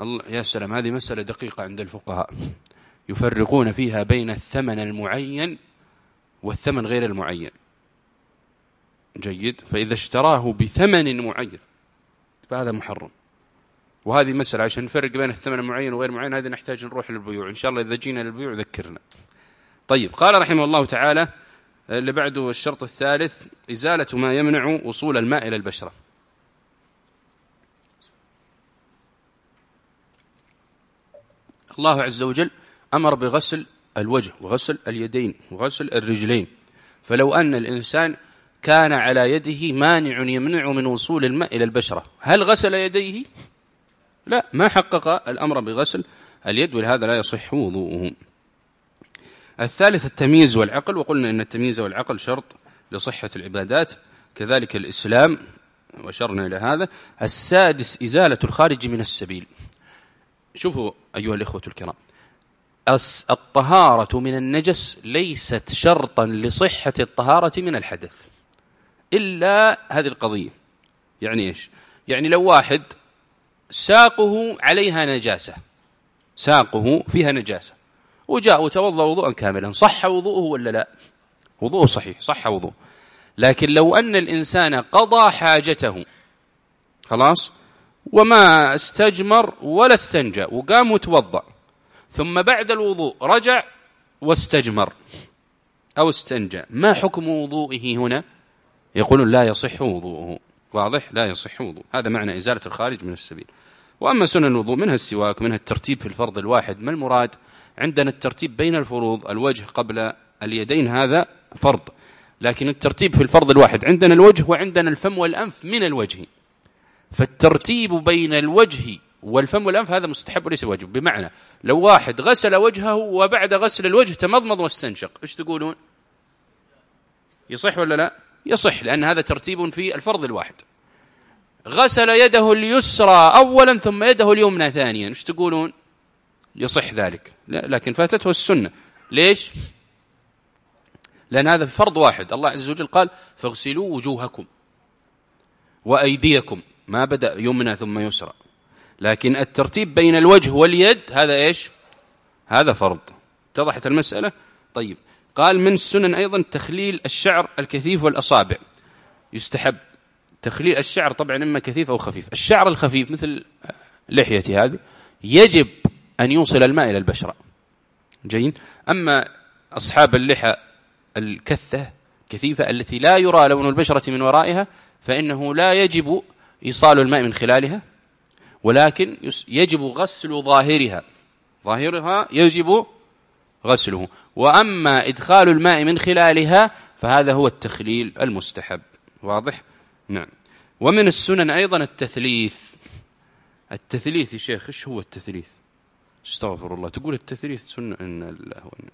الله يا سلام، هذه مسألة دقيقة عند الفقهاء، يفرقون فيها بين الثمن المعين والثمن غير المعين. جيد. فإذا اشتراه بثمن معين فهذا محرم. وهذه مسألة عشان نفرق بين الثمن المعين وغير معين، هذه نحتاج نروح للبيوع إن شاء الله، إذا جينا للبيوع ذكرنا. طيب، قال رحمه الله تعالى اللي بعده الشرط الثالث إزالة ما يمنع وصول الماء إلى البشرة. الله عز وجل أمر بغسل الوجه وغسل اليدين وغسل الرجلين، فلو أن الإنسان كان على يده مانع يمنع من وصول الماء إلى البشرة، هل غسل يديه؟ لا، ما حقق الأمر بغسل اليد، ولهذا لا يصح وضوءه. الثالث التمييز والعقل، وقلنا إن التمييز والعقل شرط لصحة العبادات، كذلك الإسلام وشرنا إلى هذا. السادس إزالة الخارج من السبيل. شوفوا أيها الإخوة الكرام، الطهارة من النجس ليست شرطا لصحة الطهارة من الحدث إلا هذه القضية. يعني إيش؟ يعني لو واحد ساقه عليها نجاسة، ساقه فيها نجاسة، وجاء وتوضأ وضوءا كاملا، صح وضوءه ولا لا؟ وضوءه صحيح، صح وضوء. لكن لو أن الإنسان قضى حاجته خلاص وما استجمر ولا استنجى وقام وتوضأ، ثم بعد الوضوء رجع واستجمر أو استنجى، ما حكم وضوئه هنا؟ يقولون لا يصح وضوءه. واضح؟ لا يصح وضوء. هذا معنى إزالة الخارج من السبيل. وأما سنن الوضوء منها السواك، منها الترتيب في الفرض الواحد. ما المراد؟ عندنا الترتيب بين الفروض، الوجه قبل اليدين هذا فرض، لكن الترتيب في الفرض الواحد عندنا الوجه وعندنا الفم والأنف من الوجه، فالترتيب بين الوجه والفم والأنف هذا مستحب وليس واجب. بمعنى لو واحد غسل وجهه وبعد غسل الوجه تمضمض واستنشق، إيش تقولون؟ يصح ولا لا؟ يصح، لأن هذا ترتيب في الفرض الواحد. غسل يده اليسرى أولا ثم يده اليمنى ثانيا، إيش تقولون؟ يصح ذلك، لكن فاتته السنة. ليش؟ لأن هذا فرض واحد. الله عز وجل قال فاغسلوا وجوهكم وأيديكم، ما بدأ يمنى ثم يسرى. لكن الترتيب بين الوجه واليد هذا إيش؟ هذا فرض. اتضحت المسألة؟ طيب، قال من السنن أيضا تخليل الشعر الكثيف والأصابع. يستحب تخليل الشعر، طبعا إما كثيف أو خفيف. الشعر الخفيف مثل لحيتي هذه يجب أن يوصل الماء إلى البشرة. جيد. أما أصحاب اللحى الكثة كثيفة التي لا يرى لون البشرة من ورائها فإنه لا يجب إيصال الماء من خلالها، ولكن يجب غسل ظاهرها، ظاهرها يجب غسله. وأما إدخال الماء من خلالها فهذا هو التخليل المستحب. واضح؟ نعم. ومن السنن أيضا التثليث. التثليث يا شيخ، إيش هو التثليث؟ استغفر الله، تقول التثليث سنة؟ إن الله وإن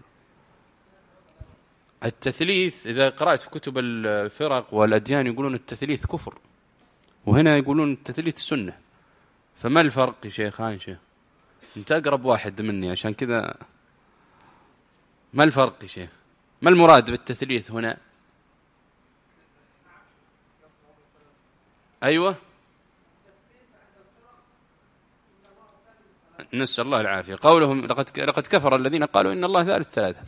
التثليث إذا قرأت في كتب الفرق والأديان يقولون التثليث كفر، وهنا يقولون التثليث سنة. فما الفرق يا شيخ؟ هاي شيخ أنت أقرب واحد مني عشان كذا، ما الفرق يا شيخ؟ ما المراد بالتثليث هنا؟ أيوة، نسأل الله العافية. قولهم لقد لقد كفر الذين قالوا إن الله ثالث ثلاثة.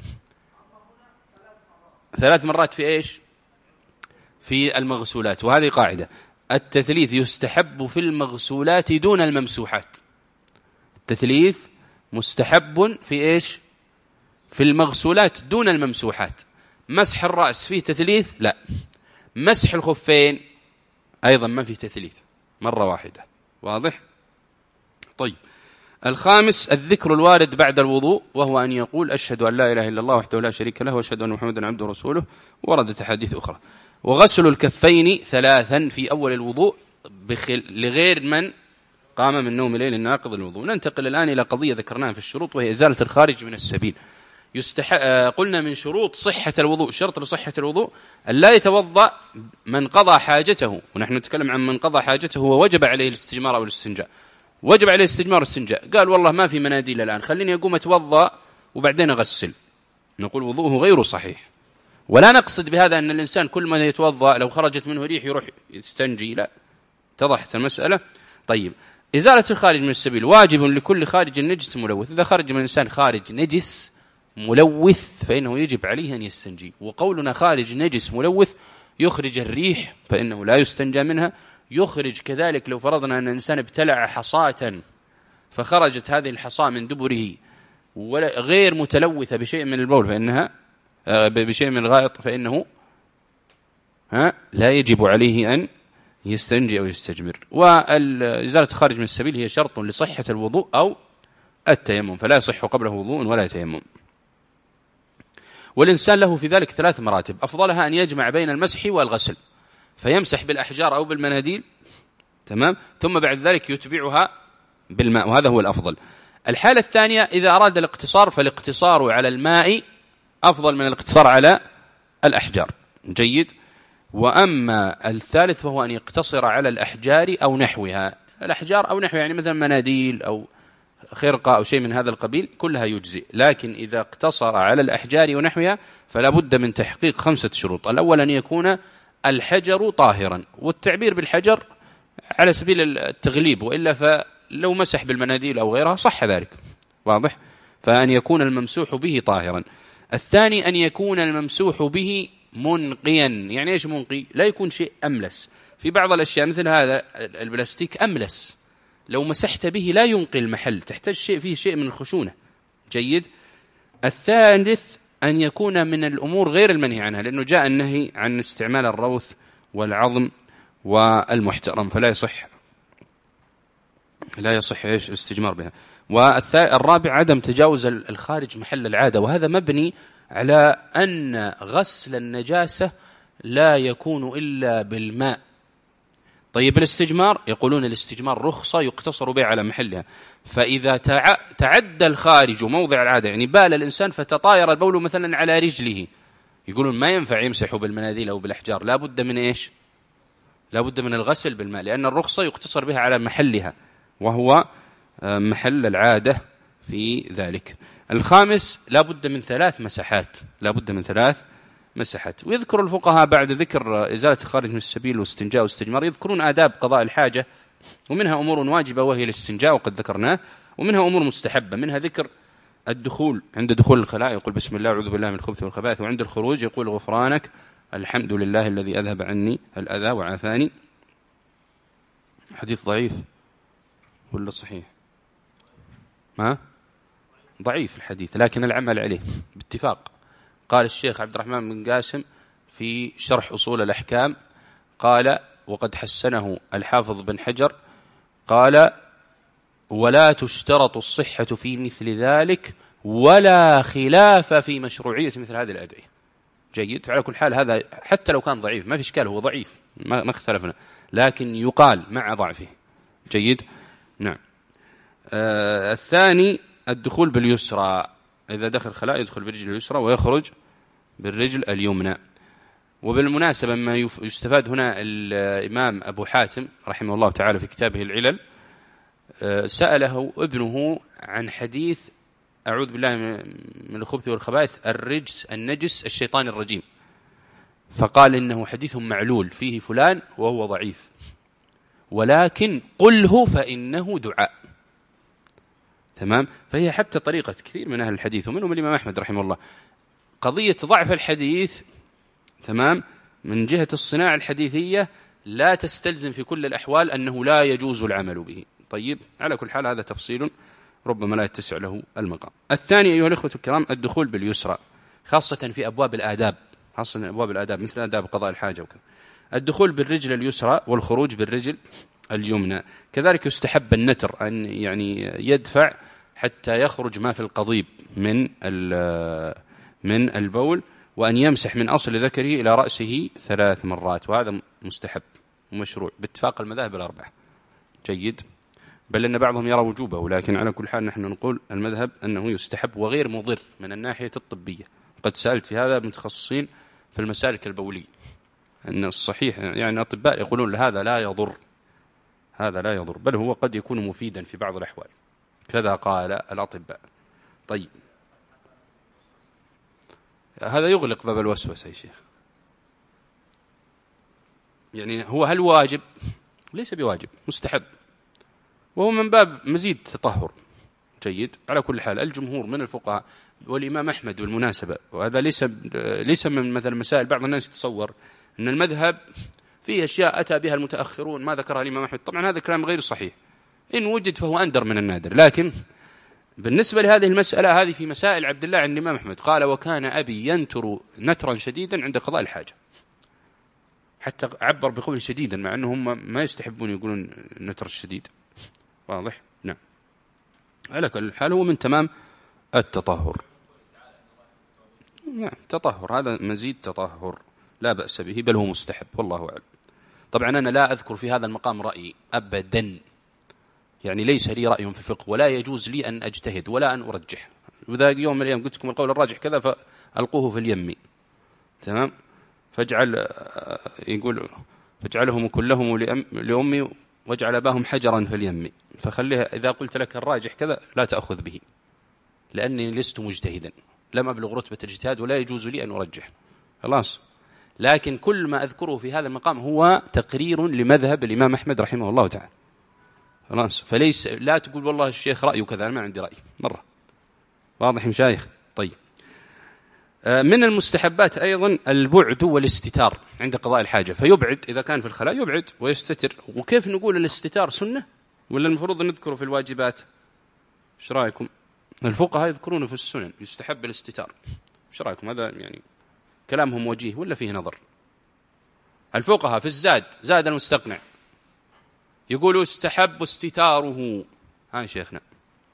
ثلاث مرات في إيش؟ في المغسولات. وهذه قاعدة، التثليث يستحب في المغسولات دون الممسوحات. التثليث مستحب في إيش؟ في المغسولات دون الممسوحات. مسح الرأس فيه تثليث؟ لا. مسح الخفين أيضا ما فيه تثليث، مرة واحدة. واضح؟ طيب، الخامس الذكر الوارد بعد الوضوء، وهو أن يقول أشهد أن لا إله إلا الله وحده لا شريك له وأشهد أن محمدا عبده ورسوله. وردت أحاديث أخرى. وغسل الكفين ثلاثا في أول الوضوء بخل... لغير من قام من نوم ليل ناقض الوضوء. ننتقل الآن إلى قضية ذكرناها في الشروط، وهي إزالة الخارج من السبيل. يستح... قلنا من شروط صحة الوضوء، شرط لصحة الوضوء أن لا يتوضأ من قضى حاجته، ونحن نتكلم عن من قضى حاجته ووجب عليه الاستجمار أو الاستنجاء. وجب عليه الاستجمار والاستنجاء، قال والله ما في مناديل الآن، خليني أقوم أتوضأ وبعدين أغسل، نقول وضوءه غير صحيح. ولا نقصد بهذا أن الإنسان كل ما يتوضأ لو خرجت منه ريح يروح يستنجي، لا. اتضحت المسألة؟ طيب، إزالة الخارج من السبيل واجب لكل خارج نجس ملوث. إذا خرج من الإنسان خارج نجس ملوث فإنه يجب عليه أن يستنجي. وقولنا خارج نجس ملوث يخرج الريح فإنه لا يستنجى منها، يخرج كذلك لو فرضنا أن الإنسان ابتلع حصاة فخرجت هذه الحصاة من دبره غير متلوثة بشيء من البول فإنها بشيء من الغائط فإنه ها لا يجب عليه أن يستنجي أو يستجمر. وإزالة الخارج من السبيل هي شرط لصحة الوضوء أو التيمم، فلا يصح قبله وضوء ولا تيمم. والإنسان له في ذلك ثلاث مراتب، أفضلها أن يجمع بين المسح والغسل، فيمسح بالأحجار أو بالمناديل، تمام، ثم بعد ذلك يتبعها بالماء، وهذا هو الأفضل. الحالة الثانية إذا أراد الاقتصار فالاقتصار على الماء أفضل من الاقتصار على الأحجار، جيد. وأما الثالث فهو أن يقتصر على الأحجار أو نحوها، الأحجار أو نحوها يعني مثلا مناديل أو خرقة أو شيء من هذا القبيل كلها يجزئ. لكن إذا اقتصر على الأحجار ونحوها فلا بد من تحقيق خمسة شروط. الأول أن يكون الحجر طاهرا، والتعبير بالحجر على سبيل التغليب، وإلا فلو مسح بالمناديل أو غيرها صح ذلك، واضح. فأن يكون الممسوح به طاهرا. الثاني أن يكون الممسوح به منقيا. يعني إيش منقي؟ لا يكون شيء أملس. في بعض الأشياء مثل هذا البلاستيك أملس، لو مسحت به لا ينقي المحل، تحتاج شيء فيه شيء من الخشونة، جيد. الثالث أن يكون من الأمور غير المنهي عنها، لأنه جاء النهي عن استعمال الروث والعظم والمحترم، فلا يصح لا يصح إيش الاستجمار بها. والرابع عدم تجاوز الخارج محل العادة، وهذا مبني على أن غسل النجاسة لا يكون إلا بالماء. طيب الاستجمار، يقولون الاستجمار رخصة يقتصر بها على محلها، فإذا تعدى الخارج موضع العادة، يعني بال الإنسان فتطاير البول مثلا على رجله، يقولون ما ينفع يمسحوا بالمناديل أو بالأحجار، لا بد من إيش؟ لا بد من الغسل بالماء، لأن الرخصة يقتصر بها على محلها وهو محل العادة في ذلك. الخامس لا بد من ثلاث مسحات، لا بد من ثلاث مسحت. ويذكر الفقهاء بعد ذكر إزالة الخارج من السبيل واستنجاء واستجمار يذكرون آداب قضاء الحاجة، ومنها أمور واجبة وهي الاستنجاء وقد ذكرناه، ومنها أمور مستحبة، منها ذكر الدخول، عند دخول الخلاء يقول بسم الله أعوذ بالله من الخبث والخبائث، وعند الخروج يقول غفرانك الحمد لله الذي أذهب عني الأذى وعافاني. حديث ضعيف ولا صحيح؟ ما ضعيف الحديث لكن العمل عليه باتفاق. قال الشيخ عبد الرحمن بن قاسم في شرح أصول الأحكام قال وقد حسنه الحافظ بن حجر، قال ولا تشترط الصحة في مثل ذلك ولا خلاف في مشروعية مثل هذه الأدعية، جيد. على كل حال هذا حتى لو كان ضعيف ما في إشكال، هو ضعيف ما اختلفنا، لكن يقال مع ضعفه، جيد. نعم. آه الثاني الدخول باليسرى، إذا دخل خلاء يدخل بالرجل اليسرى ويخرج بالرجل اليمنى. وبالمناسبة ما يستفاد هنا الإمام أبو حاتم رحمه الله تعالى في كتابه العلل، سأله ابنه عن حديث أعوذ بالله من الخبث والخبائث الرجس النجس الشيطان الرجيم، فقال إنه حديث معلول فيه فلان وهو ضعيف، ولكن قله فإنه دعاء، تمام. فهي حتى طريقة كثير من أهل الحديث ومنهم الإمام أحمد رحمه الله، قضية ضعف الحديث، تمام، من جهة الصناعة الحديثية لا تستلزم في كل الأحوال أنه لا يجوز العمل به. طيب، على كل حال هذا تفصيل ربما لا يتسع له المقام. الثاني أيها الأخوة الكرام الدخول باليسرى، خاصة في أبواب الآداب، خاصة أبواب الآداب مثل آداب قضاء الحاجة وكذا، الدخول بالرجل اليسرى والخروج بالرجل اليمنى. كذلك يستحب النتر، أن يعني يدفع حتى يخرج ما في القضيب من من البول، وأن يمسح من أصل ذكره إلى رأسه ثلاث مرات، وهذا مستحب ومشروع باتفاق المذاهب الأربعة، جيد. بل أن بعضهم يرى وجوبه، لكن على كل حال نحن نقول المذهب أنه يستحب وغير مضر من الناحية الطبية. قد سألت في هذا متخصصين في المسالك البولية، أن الصحيح يعني الأطباء يقولون هذا لا يضر، هذا لا يضر، بل هو قد يكون مفيدا في بعض الأحوال، كذا قال الأطباء. طيب، هذا يغلق باب الوسوسة يا شيخ. يعني هو هل واجب؟ ليس بواجب، مستحب. وهو من باب مزيد تطهر. جيد. على كل حال الجمهور من الفقهاء والإمام أحمد بالمناسبة، وهذا ليس ليس من مثل مسائل بعض الناس يتصور أن المذهب فيه أشياء أتى بها المتأخرون ما ذكرها الإمام أحمد. طبعا هذا كلام غير صحيح، إن وجد فهو أندر من النادر. لكن بالنسبة لهذه المسألة هذه في مسائل عبد الله عن الإمام أحمد قال: وكان أبي ينتر نترا شديدا عند قضاء الحاجة، حتى عبر بقول شديدا مع أنهم ما يستحبون يقولون النتر الشديد. واضح؟ نعم. على كل حال هو من تمام التطهر. نعم تطهر، هذا مزيد تطهر لا بأس به، بل هو مستحب والله أعلم. طبعا أنا لا أذكر في هذا المقام رأيي أبدا، يعني ليس لي رأي في الفقه ولا يجوز لي أن أجتهد ولا أن أرجح. وذا يوم من الأيام قلت لكم القول الراجح كذا فألقوه في اليم. تمام. فاجعل يقول فاجعلهم كلهم لأمي واجعل أباهم حجرا في اليم، فخليها إذا قلت لك الراجح كذا لا تأخذ به، لأني لست مجتهدا، لم أبلغ رتبة الاجتهاد ولا يجوز لي أن أرجح. خلاص. لكن كل ما أذكره في هذا المقام هو تقرير لمذهب الإمام أحمد رحمه الله تعالى. خلاص. فليس لا تقول والله الشيخ رأيه كذا، أنا ما عندي رأي مرة. واضح مشايخ؟ طيب. من المستحبات أيضا البعد والاستتار عند قضاء الحاجة، فيبعد إذا كان في الخلاء يبعد ويستتر. وكيف نقول الاستتار سنة ولا المفروض نذكره في الواجبات؟ ايش رأيكم؟ الفقهاء يذكرونه في السنن يستحب الاستتار. ايش رأيكم؟ هذا يعني كلامهم وجيه ولا فيه نظر؟ الفقهاء في الزاد زاد المستقنع يقولوا استحب استتاره. ها شيخنا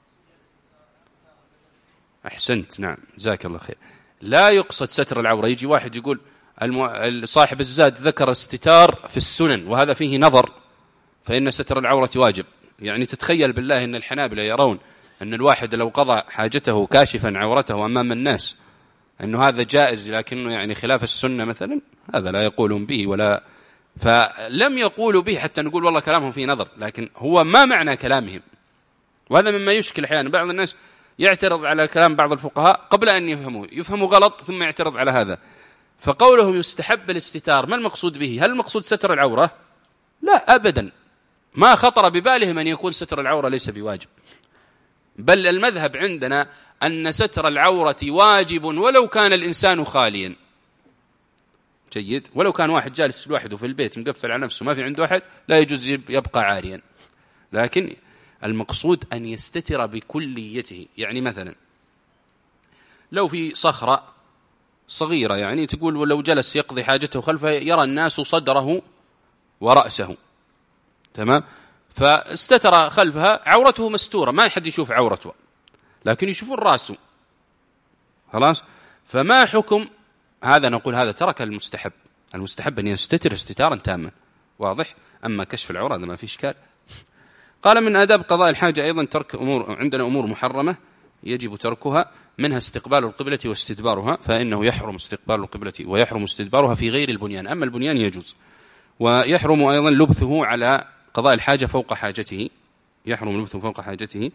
أحسنت. نعم جزاك الله خير. لا يقصد ستر العورة. يجي واحد يقول المو... صاحب الزاد ذكر استتار في السنن وهذا فيه نظر، فإن ستر العورة واجب. يعني تتخيل بالله أن الحنابلة يرون أن الواحد لو قضى حاجته كاشفا عورته أمام الناس أنه هذا جائز، لكنه يعني خلاف السنة مثلا، هذا لا يقولون به ولا فلم يقولوا به حتى نقول والله كلامهم فيه نظر، لكن هو ما معنى كلامهم. وهذا مما يشكل أحيانا بعض الناس يعترض على كلام بعض الفقهاء قبل أن يفهموه، يفهموا غلط ثم يعترض على هذا. فقولهم يستحب الاستتار ما المقصود به؟ هل المقصود ستر العورة؟ لا أبدا، ما خطر ببالهم أن يكون ستر العورة ليس بواجب، بل المذهب عندنا أن ستر العورة واجب ولو كان الإنسان خاليا. جيد. ولو كان واحد جالس لوحده في البيت مقفل على نفسه ما في عنده أحد لا يجوز يبقى عاريا، لكن المقصود أن يستتر بكليته. يعني مثلا لو في صخرة صغيرة يعني تقول ولو جلس يقضي حاجته خلفه يرى الناس صدره ورأسه، تمام، فاستتر خلفها عورته مستورة ما حد يشوف عورته لكن يشوفون رأسه. خلاص. فما حكم هذا؟ نقول هذا ترك المستحب. المستحب أن يستتر استتارا تاما. واضح. أما كشف العورة هذا ما في إشكال. قال من آداب قضاء الحاجة أيضا ترك أمور، عندنا أمور محرمة يجب تركها، منها استقبال القبلة واستدبارها، فإنه يحرم استقبال القبلة ويحرم استدبارها في غير البنيان، أما البنيان يجوز. ويحرم أيضا لبثه على قضاء الحاجة فوق حاجته، يحرم لبثه فوق حاجته.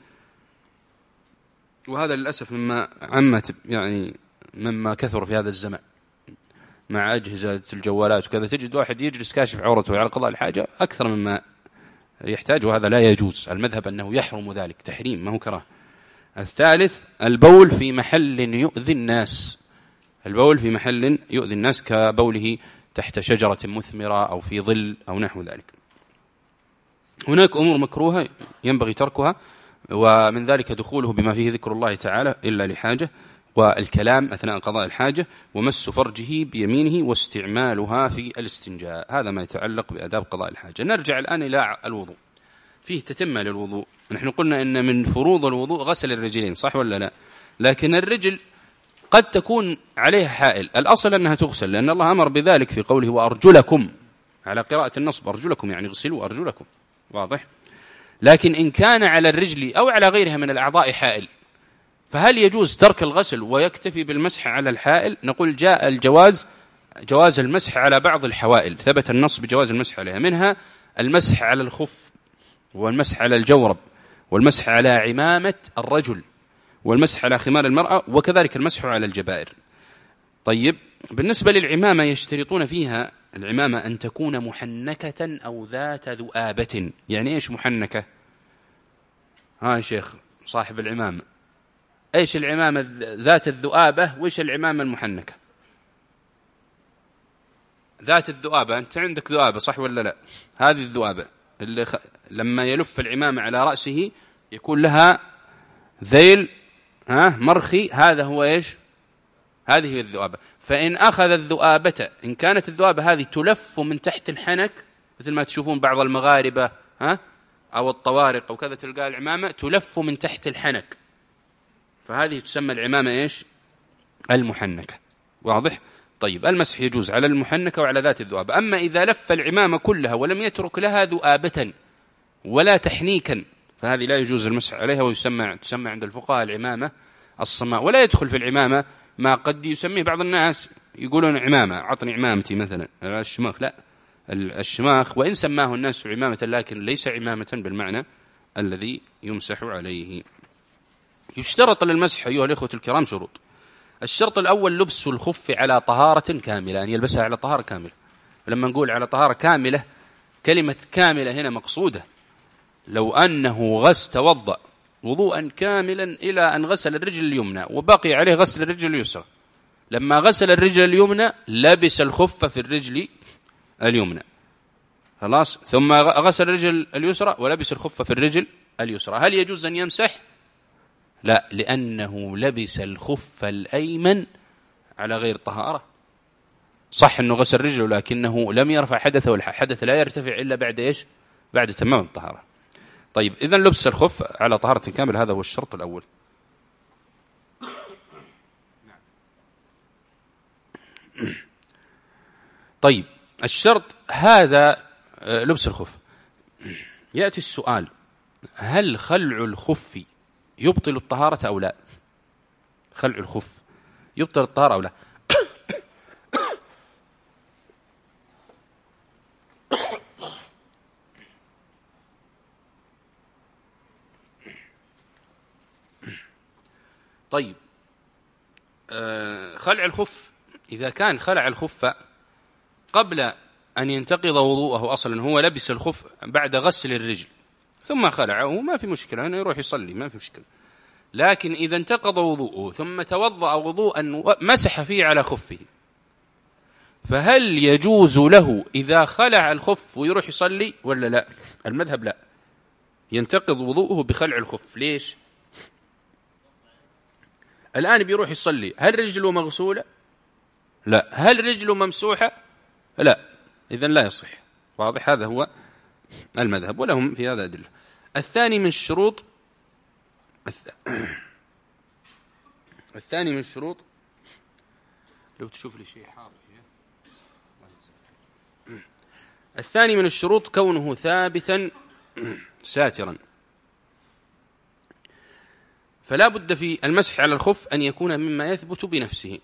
وهذا للأسف مما عمت يعني مما كثر في هذا الزمان مع أجهزة الجوالات وكذا، تجد واحد يجلس كاشف عورته على قضاء الحاجة أكثر مما يحتاج، وهذا لا يجوز. المذهب أنه يحرم ذلك تحريم ما هو كراه. الثالث البول في محل يؤذي الناس، البول في محل يؤذي الناس كبوله تحت شجرة مثمرة أو في ظل أو نحو ذلك. هناك أمور مكروهة ينبغي تركها، ومن ذلك دخوله بما فيه ذكر الله تعالى إلا لحاجة، والكلام أثناء قضاء الحاجة، ومس فرجه بيمينه، واستعمالها في الاستنجاء. هذا ما يتعلق بآداب قضاء الحاجة. نرجع الآن إلى الوضوء. فيه تتمة للوضوء. نحن قلنا إن من فروض الوضوء غسل الرجلين، صح ولا لا؟ لكن الرجل قد تكون عليها حائل، الأصل أنها تغسل لأن الله أمر بذلك في قوله وأرجلكم، على قراءة النصب أرجلكم يعني غسلوا أرجلكم. واضح. لكن إن كان على الرجل أو على غيرها من الأعضاء حائل، فهل يجوز ترك الغسل ويكتفي بالمسح على الحائل؟ نقول جاء الجواز، جواز المسح على بعض الحوائل، ثبت النص بجواز المسح عليها، منها المسح على الخف، والمسح على الجورب، والمسح على عمامة الرجل، والمسح على خمار المرأة، وكذلك المسح على الجبائر. طيب بالنسبة للعمامة يشترطون فيها العمامة أن تكون محنكة أو ذات ذؤابة. يعني إيش محنكة؟ ها يا شيخ صاحب العمامة، ايش العمامة ذات الذؤابة وايش العمامة المحنكة؟ ذات الذؤابة، أنت عندك ذؤابة صح ولا لا؟ هذه الذؤابة اللي خ... لما يلف العمامة على رأسه يكون لها ذيل ها مرخي، هذا هو ايش؟ هذه هي الذؤابة. فإن أخذ الذؤابة، إن كانت الذؤابة هذه تلف من تحت الحنك مثل ما تشوفون بعض المغاربة ها أو الطوارق أو كذا، تلقى العمامة تلف من تحت الحنك، فهذه تسمى العمامة ايش؟ المحنكة. واضح؟ طيب المسح يجوز على المحنكة وعلى ذات الذؤابة. أما إذا لف العمامة كلها ولم يترك لها ذؤابة ولا تحنيكا فهذه لا يجوز المسح عليها، ويسمى تسمى عند الفقهاء العمامة الصماء. ولا يدخل في العمامة ما قد يسميه بعض الناس يقولون عمامة، عطني عمامتي مثلا الشماخ، لا، الشماخ وإن سماه الناس عمامة لكن ليس عمامة بالمعنى الذي يمسح عليه. يشترط للمسح أيها الإخوة الكرام شروط. الشرط الأول لبس الخف على طهارة كاملة، يعني يلبسها على طهارة كاملة. لما نقول على طهارة كاملة، كلمة كاملة هنا مقصودة. لو أنه غس توضأ وضوءا كاملا إلى أن غسل الرجل اليمنى وبقي عليه غسل الرجل اليسرى، لما غسل الرجل اليمنى لبس الخف في الرجل اليمنى خلاص، ثم غسل الرجل اليسرى ولبس الخف في الرجل اليسرى، هل يجوز أن يمسح؟ لا، لأنه لبس الخف الأيمن على غير طهارة. صح أنه غسل رجله لكنه لم يرفع حدثه، والحدث لا يرتفع إلا بعد إيش؟ بعد تمام الطهارة. طيب إذن لبس الخف على طهارة كامل هذا هو الشرط الأول. طيب الشرط هذا لبس الخف. يأتي السؤال: هل خلع الخف يبطل الطهارة أو لا؟ خلع الخف يبطل الطهارة أو لا؟ طيب خلع الخف، إذا كان خلع الخف قبل أن ينتقض وضوءه، أصلا هو لبس الخف بعد غسل الرجل ثم خلعه، ما في مشكلة أنه يروح يصلي، ما في مشكلة. لكن إذا انتقض وضوءه ثم توضأ وضوءا مسح فيه على خفه، فهل يجوز له إذا خلع الخف ويروح يصلي ولا لا؟ المذهب لا، ينتقض وضوءه بخلع الخف. ليش؟ الآن بيروح يصلي، هل رجله مغسولة؟ لا. هل رجله ممسوحة؟ لا. إذن لا يصح. واضح؟ هذا هو المذهب، ولهم في هذا أدلة. الثاني من الشروط الثاني من الشروط لو تشوف لي شيء حار فيه. الثاني من الشروط كونه ثابتا ساترا، فلا بد في المسح على الخف أن يكون مما يثبت بنفسه،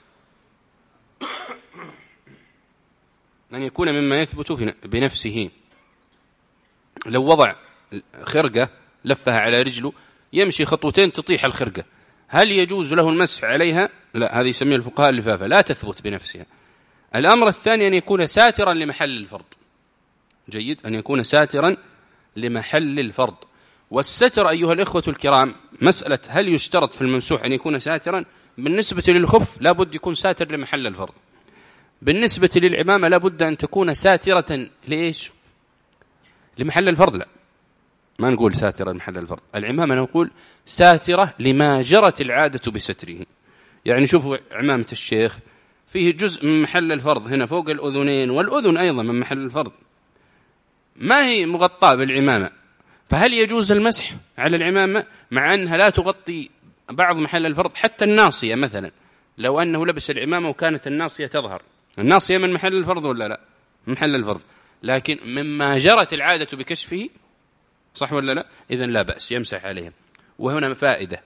أن يكون مما يثبت بنفسه. لو وضع خرقة لفها على رجله يمشي خطوتين تطيح الخرقة، هل يجوز له المسح عليها؟ لا، هذه يسميها الفقهاء اللفافة، لا تثبت بنفسها. الأمر الثاني أن يكون ساترا لمحل الفرض. جيد، أن يكون ساترا لمحل الفرض. والستر أيها الإخوة الكرام، مسألة هل يشترط في الممسوح أن يكون ساترا؟ بالنسبة للخف لا بد يكون ساتر لمحل الفرض. بالنسبة للعمامة لا بد أن تكون ساترة ليش؟ لمحل الفرض. لا، ما نقول ساترة لمحل الفرض. العمامة نقول ساترة لما جرت العادة بستره. يعني شوفوا عمامة الشيخ فيه جزء من محل الفرض هنا فوق الأذنين، والأذن أيضا من محل الفرض، ما هي مغطاة بالعمامة، فهل يجوز المسح على العمامة مع أنها لا تغطي بعض محل الفرض؟ حتى الناصية مثلا، لو أنه لبس العمامة وكانت الناصية تظهر، الناصية من محل الفرض ولا لا؟ من محل الفرض، لكن مما جرت العادة بكشفه، صح ولا لا؟ إذن لا بأس يمسح عليهم. وهنا فائدة: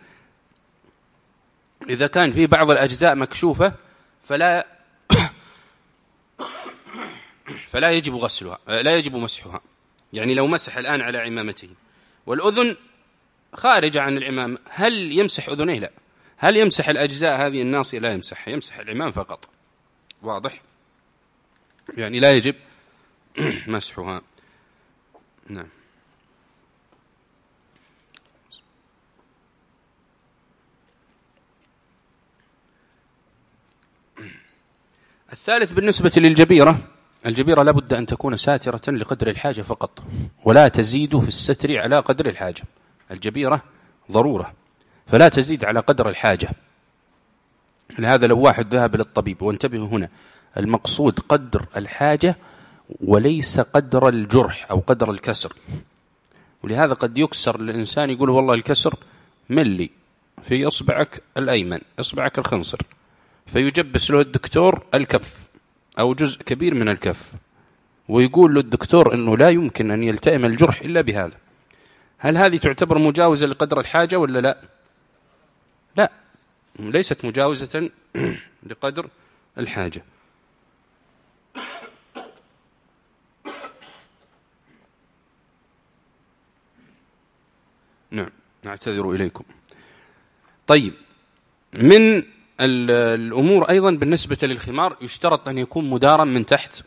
إذا كان في بعض الأجزاء مكشوفة فلا فلا يجب غسلها، لا يجب مسحها. يعني لو مسح الآن على عمامته والأذن خارجة عن العمام، هل يمسح أذنيه؟ لا. هل يمسح الأجزاء هذه الناصية؟ لا يمسح، يمسح العمام فقط. واضح؟ يعني لا يجب مسحها. نعم. الثالث بالنسبة للجبيرة، الجبيرة لا بد أن تكون ساترة لقدر الحاجة فقط، ولا تزيد في الستر على قدر الحاجة. الجبيرة ضرورة فلا تزيد على قدر الحاجة. لهذا لو واحد ذهب للطبيب، وانتبهوا هنا المقصود قدر الحاجة وليس قدر الجرح أو قدر الكسر. ولهذا قد يكسر الإنسان يقول والله الكسر ملي في إصبعك الأيمن، إصبعك الخنصر، فيجبس له الدكتور الكف أو جزء كبير من الكف، ويقول له الدكتور أنه لا يمكن أن يلتئم الجرح إلا بهذا. هل هذه تعتبر مجاوزة لقدر الحاجة ولا لا؟ لا، ليست مجاوزة لقدر الحاجة. نعم، نعتذر إليكم. طيب، من الأمور أيضا بالنسبة للخمار يشترط أن يكون مدارا من تحت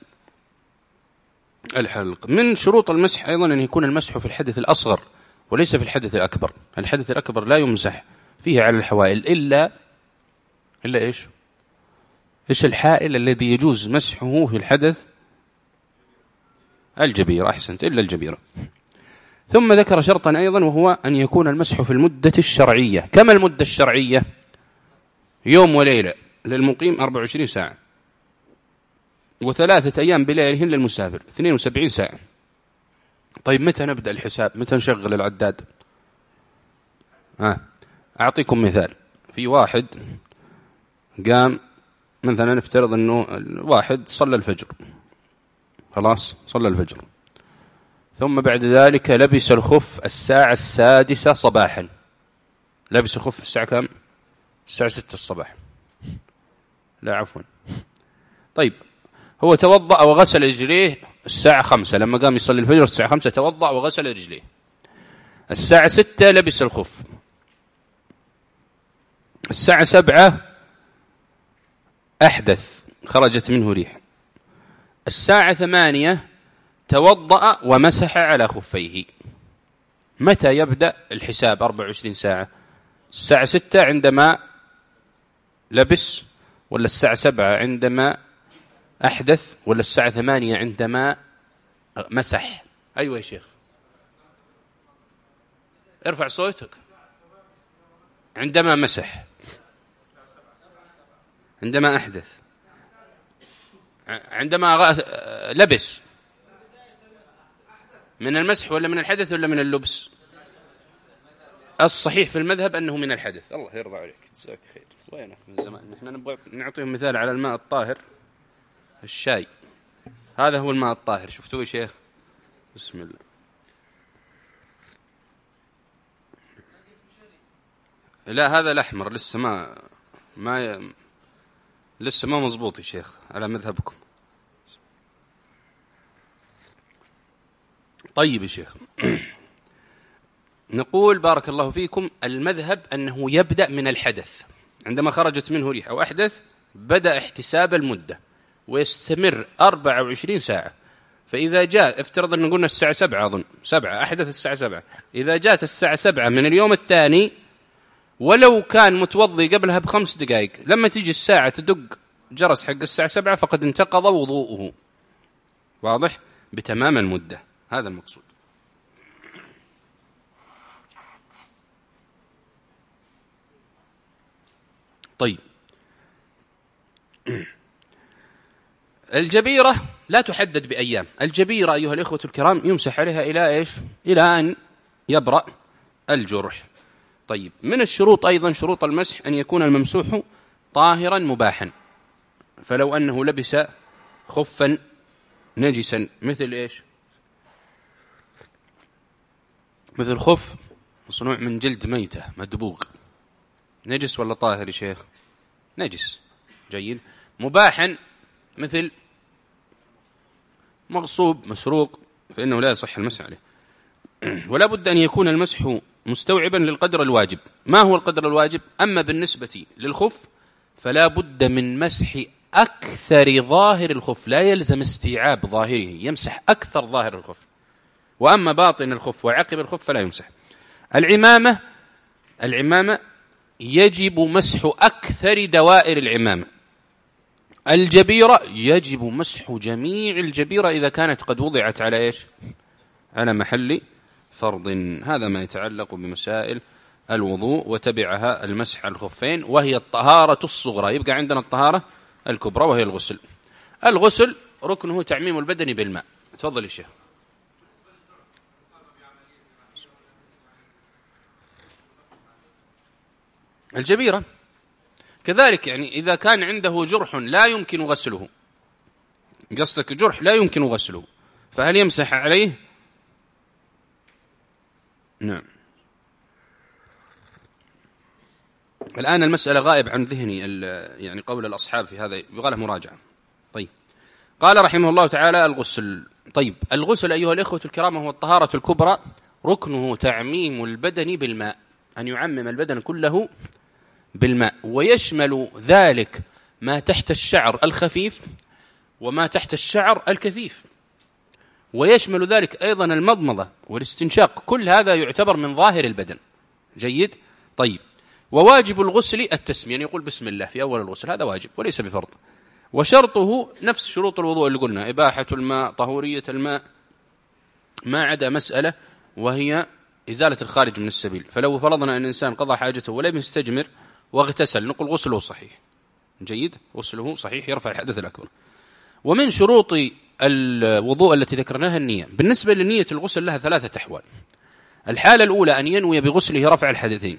الحلق. من شروط المسح أيضا أن يكون المسح في الحدث الأصغر وليس في الحدث الأكبر. الحدث الأكبر لا يمسح فيه على الحوائل إلا إلا إيش إيش الحائل الذي يجوز مسحه في الحدث الجبيرة. أحسنت، إلا الجبيرة. ثم ذكر شرطا أيضا وهو أن يكون المسح في المدة الشرعية. كما المدة الشرعية يوم وليلة للمقيم أربع وعشرين ساعة، وثلاثة أيام بلياليهن للمسافر اثنين وسبعين ساعة. طيب متى نبدأ الحساب؟ متى نشغل العداد؟ آه. أعطيكم مثال. في واحد قام مثلا نفترض أنه واحد صلى الفجر، خلاص صلى الفجر، ثم بعد ذلك لبس الخف الساعة السادسة صباحا. لبس الخف الساعة كم؟ الساعة ستة الصباح. لا عفوا. طيب هو توضأ وغسل رجليه الساعة خمسة، لما قام يصلي الفجر الساعة خمسة توضأ وغسل رجليه. الساعة ستة لبس الخف. الساعة سبعة أحدث، خرجت منه ريح. الساعة ثمانية توضأ ومسح على خفيه. متى يبدأ الحساب؟ أربع وعشرين ساعة. الساعة ستة عندما لبس، ولا الساعة سبعة عندما أحدث، ولا الساعة ثمانية عندما مسح؟ أيوة يا شيخ، ارفع صوتك. عندما مسح، عندما أحدث، عندما لبس. من المسح ولا من الحدث ولا من اللبس؟ الصحيح في المذهب أنه من الحدث. الله يرضى عليك، جزاك خير. وينك من زمان؟ نحن نبغى نعطيهم مثال على الماء الطاهر، الشاي، هذا هو الماء الطاهر. شفتوه يا شيخ؟ بسم الله. لا هذا الأحمر لسه ما ما ي... لسه ما مضبوط يا شيخ على مذهبكم. طيب يا شيخ، نقول بارك الله فيكم المذهب أنه يبدأ من الحدث. عندما خرجت منه ريح أو أحدث بدأ احتساب المدة ويستمر أربع وعشرين ساعة. فإذا جاء، افترض أن قلنا الساعة سبعة، أظن سبعة أحدث الساعة سبعة، إذا جاءت الساعة سبعة من اليوم الثاني ولو كان متوضي قبلها بخمس دقائق، لما تيجي الساعة تدق جرس حق الساعة سبعة فقد انتقض وضوءه. واضح؟ بتمام المدة. هذا المقصود. طيب، الجبيرة لا تحدد بأيام. الجبيرة أيها الإخوة الكرام يمسح عليها إلى إيش؟ إلى أن يبرأ الجرح. طيب، من الشروط أيضا شروط المسح أن يكون الممسوح طاهرا مباحا. فلو أنه لبس خفا نجسا مثل إيش؟ مثل خف مصنوع من جلد ميتة مدبوغ، نجس ولا طاهر يا شيخ؟ نجس. جيد. مباحا مثل مغصوب مسروق فإنه لا يصح المسح عليه. ولا بد أن يكون المسح مستوعبا للقدر الواجب. ما هو القدر الواجب؟ أما بالنسبة للخف فلا بد من مسح أكثر ظاهر الخف، لا يلزم استيعاب ظاهره، يمسح أكثر ظاهر الخف. وأما باطن الخف وعقب الخف فلا يمسح. العمامة العمامة يجب مسح أكثر دوائر العمامة. الجبيرة يجب مسح جميع الجبيرة إذا كانت قد وضعت على إيش؟ على محل فرض. هذا ما يتعلق بمسائل الوضوء، وتبعها المسح على الخفين، وهي الطهارة الصغرى. يبقى عندنا الطهارة الكبرى وهي الغسل. الغسل ركنه تعميم البدن بالماء. تفضل يا شيخ. الجبيرة كذلك، يعني إذا كان عنده جرح لا يمكن غسله، قصدك جرح لا يمكن غسله، فهل يمسح عليه؟ نعم. الآن المسألة غائب عن ذهني، يعني قول الأصحاب في هذا يبغى له مراجعة. طيب، قال رحمه الله تعالى الغسل. طيب، الغسل أيها الإخوة الكرام هو الطهارة الكبرى، ركنه تعميم البدن بالماء، أن يعمم البدن كله بالماء، ويشمل ذلك ما تحت الشعر الخفيف وما تحت الشعر الكثيف، ويشمل ذلك أيضا المضمضة والاستنشاق، كل هذا يعتبر من ظاهر البدن. جيد. طيب، وواجب الغسل التسمية، يقول بسم الله في أول الغسل، هذا واجب وليس بفرض. وشرطه نفس شروط الوضوء اللي قلنا، إباحة الماء، طهورية الماء، ما عدا مسألة وهي إزالة الخارج من السبيل. فلو فرضنا أن الإنسان قضى حاجته ولم يستجمر واغتسل، نقول غسله صحيح. جيد، غسله صحيح، يرفع الحدث الأكبر. ومن شروط الوضوء التي ذكرناها النية. بالنسبة لنية الغسل لها ثلاثة أحوال. الحالة الأولى أن ينوي بغسله رفع الحدثين،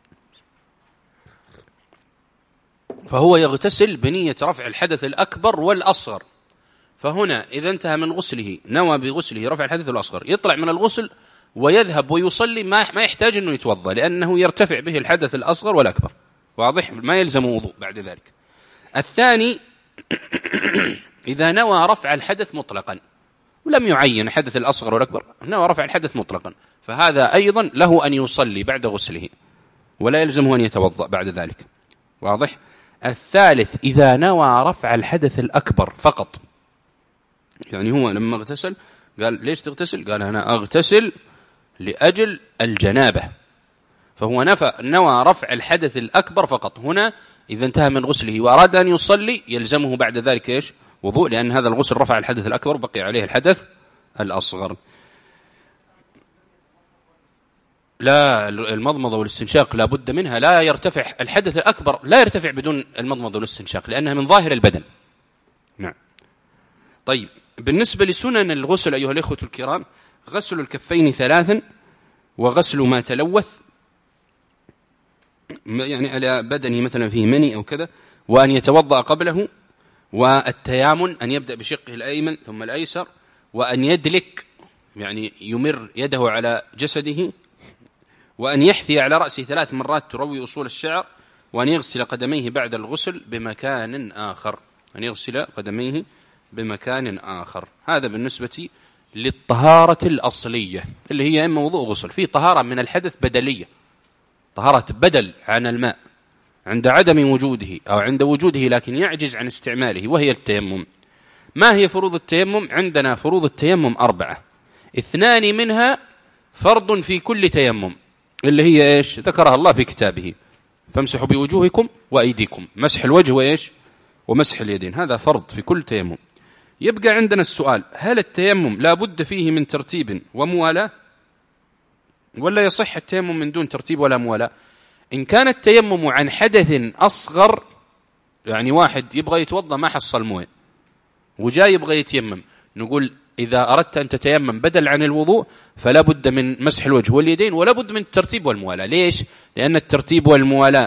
فهو يغتسل بنية رفع الحدث الأكبر والأصغر. فهنا إذا انتهى من غسله نوى بغسله رفع الحدث الأصغر، يطلع من الغسل ويذهب ويصلي، ما ما يحتاج أنه يتوضأ، لأنه يرتفع به الحدث الأصغر والأكبر. واضح؟ ما يلزم وضوء بعد ذلك. الثاني إذا نوى رفع الحدث مطلقا ولم يعين الحدث الأصغر والأكبر، نوى رفع الحدث مطلقا، فهذا أيضا له أن يصلي بعد غسله ولا يلزمه أن يتوضأ بعد ذلك. واضح؟ الثالث إذا نوى رفع الحدث الأكبر فقط، يعني هو لما اغتسل قال ليش تغتسل؟ قال أنا أغتسل لأجل الجنابة، فهو نفى نوى رفع الحدث الأكبر فقط. هنا إذا انتهى من غسله وأراد أن يصلي يلزمه بعد ذلك إيش؟ وضوء، لأن هذا الغسل رفع الحدث الأكبر بقي عليه الحدث الأصغر. لا، المضمضة والاستنشاق لا بد منها، لا يرتفع الحدث الأكبر، لا يرتفع بدون المضمضة والاستنشاق، لأنها من ظاهر البدن. نعم. طيب، بالنسبة لسنن الغسل أيها الإخوة الكرام، غسل الكفين ثلاثا، وغسل ما تلوث، يعني على بدنه مثلا فيه مني أو كذا، وأن يتوضأ قبله، والتيامن أن يبدأ بشقه الأيمن ثم الأيسر، وأن يدلك يعني يمر يده على جسده، وأن يحثي على رأسه ثلاث مرات تروي أصول الشعر، وأن يغسل قدميه بعد الغسل بمكان آخر، أن يغسل قدميه بمكان آخر. هذا بالنسبة للطهارة الأصلية اللي هي إما وضوء غسل. في طهارة من الحدث بدلية، طهارة بدل عن الماء عند عدم وجوده أو عند وجوده لكن يعجز عن استعماله، وهي التيمم. ما هي فروض التيمم؟ عندنا فروض التيمم أربعة، اثنان منها فرض في كل تيمم، اللي هي إيش؟ ذكرها الله في كتابه: فامسحوا بوجوهكم وأيديكم، مسح الوجه وإيش؟ ومسح اليدين، هذا فرض في كل تيمم. يبقى عندنا السؤال: هل التيمم لا بد فيه من ترتيب وموالاة، ولا يصح التيمم من دون ترتيب ولا موالاة؟ إن كان التيمم عن حدث أصغر، يعني واحد يبغى يتوضأ ما حصل مويه وجاي يبغى يتيمم، نقول إذا أردت أن تتيمم بدل عن الوضوء فلا بد من مسح الوجه واليدين، ولا بد من الترتيب والموالاة. ليش؟ لأن الترتيب والموالاة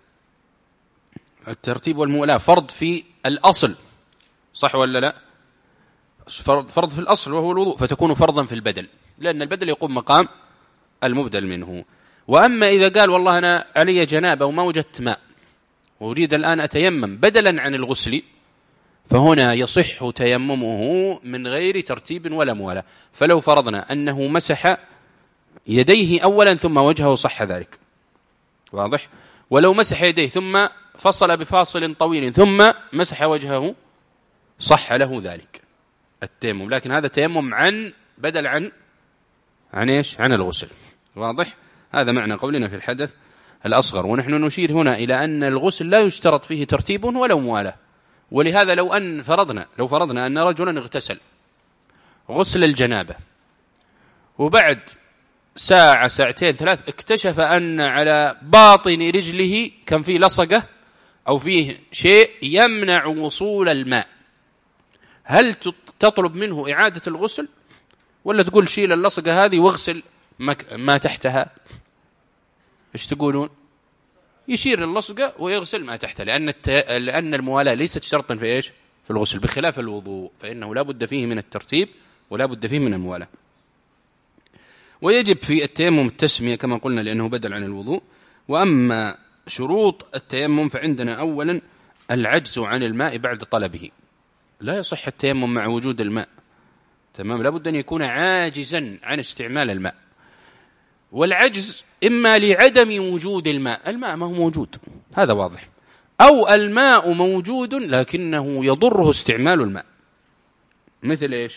الترتيب والموالاة فرض في الأصل، صح ولا لا؟ فرض, فرض في الأصل وهو الوضوء، فتكون فرضا في البدل، لأن البدل يقوم مقام المبدل منه. وأما إذا قال والله أنا علي جنابة وما وجدت ماء وأريد الآن أتيمم بدلا عن الغسل، فهنا يصح تيممه من غير ترتيب ولا موالاة. فلو فرضنا أنه مسح يديه أولا ثم وجهه صح ذلك، واضح؟ ولو مسح يديه ثم فصل بفاصل طويل ثم مسح وجهه صح له ذلك التيمم، لكن هذا تيمم عن بدل عن عن إيش؟ عن الغسل. واضح؟ هذا معنى قولنا في الحدث الأصغر. ونحن نشير هنا إلى أن الغسل لا يشترط فيه ترتيب ولا موالاة، ولهذا لو أن فرضنا لو فرضنا أن رجلا اغتسل غسل الجنابة وبعد ساعة ساعتين ثلاث اكتشف أن على باطن رجله كان فيه لصقة أو فيه شيء يمنع وصول الماء، هل تطلب منه إعادة الغسل ولا تقول شيل اللصقة هذه واغسل ما تحتها؟ إيش تقولون؟ يشير اللصقة ويغسل ما تحتها، لأن الت... لأن الموالاة ليست شرطا في إيش؟ في الغسل، بخلاف الوضوء فإنه لا بد فيه من الترتيب ولا بد فيه من الموالاة. ويجب في التيمم التسمية كما قلنا لأنه بدل عن الوضوء. وأما شروط التيمم فعندنا أولا العجز عن الماء بعد طلبه، لا يصح التيمم مع وجود الماء، تمام، لا بد أن يكون عاجزا عن استعمال الماء. والعجز إما لعدم وجود الماء، الماء ما هو موجود هذا واضح، أو الماء موجود لكنه يضره استعمال الماء. مثل إيش؟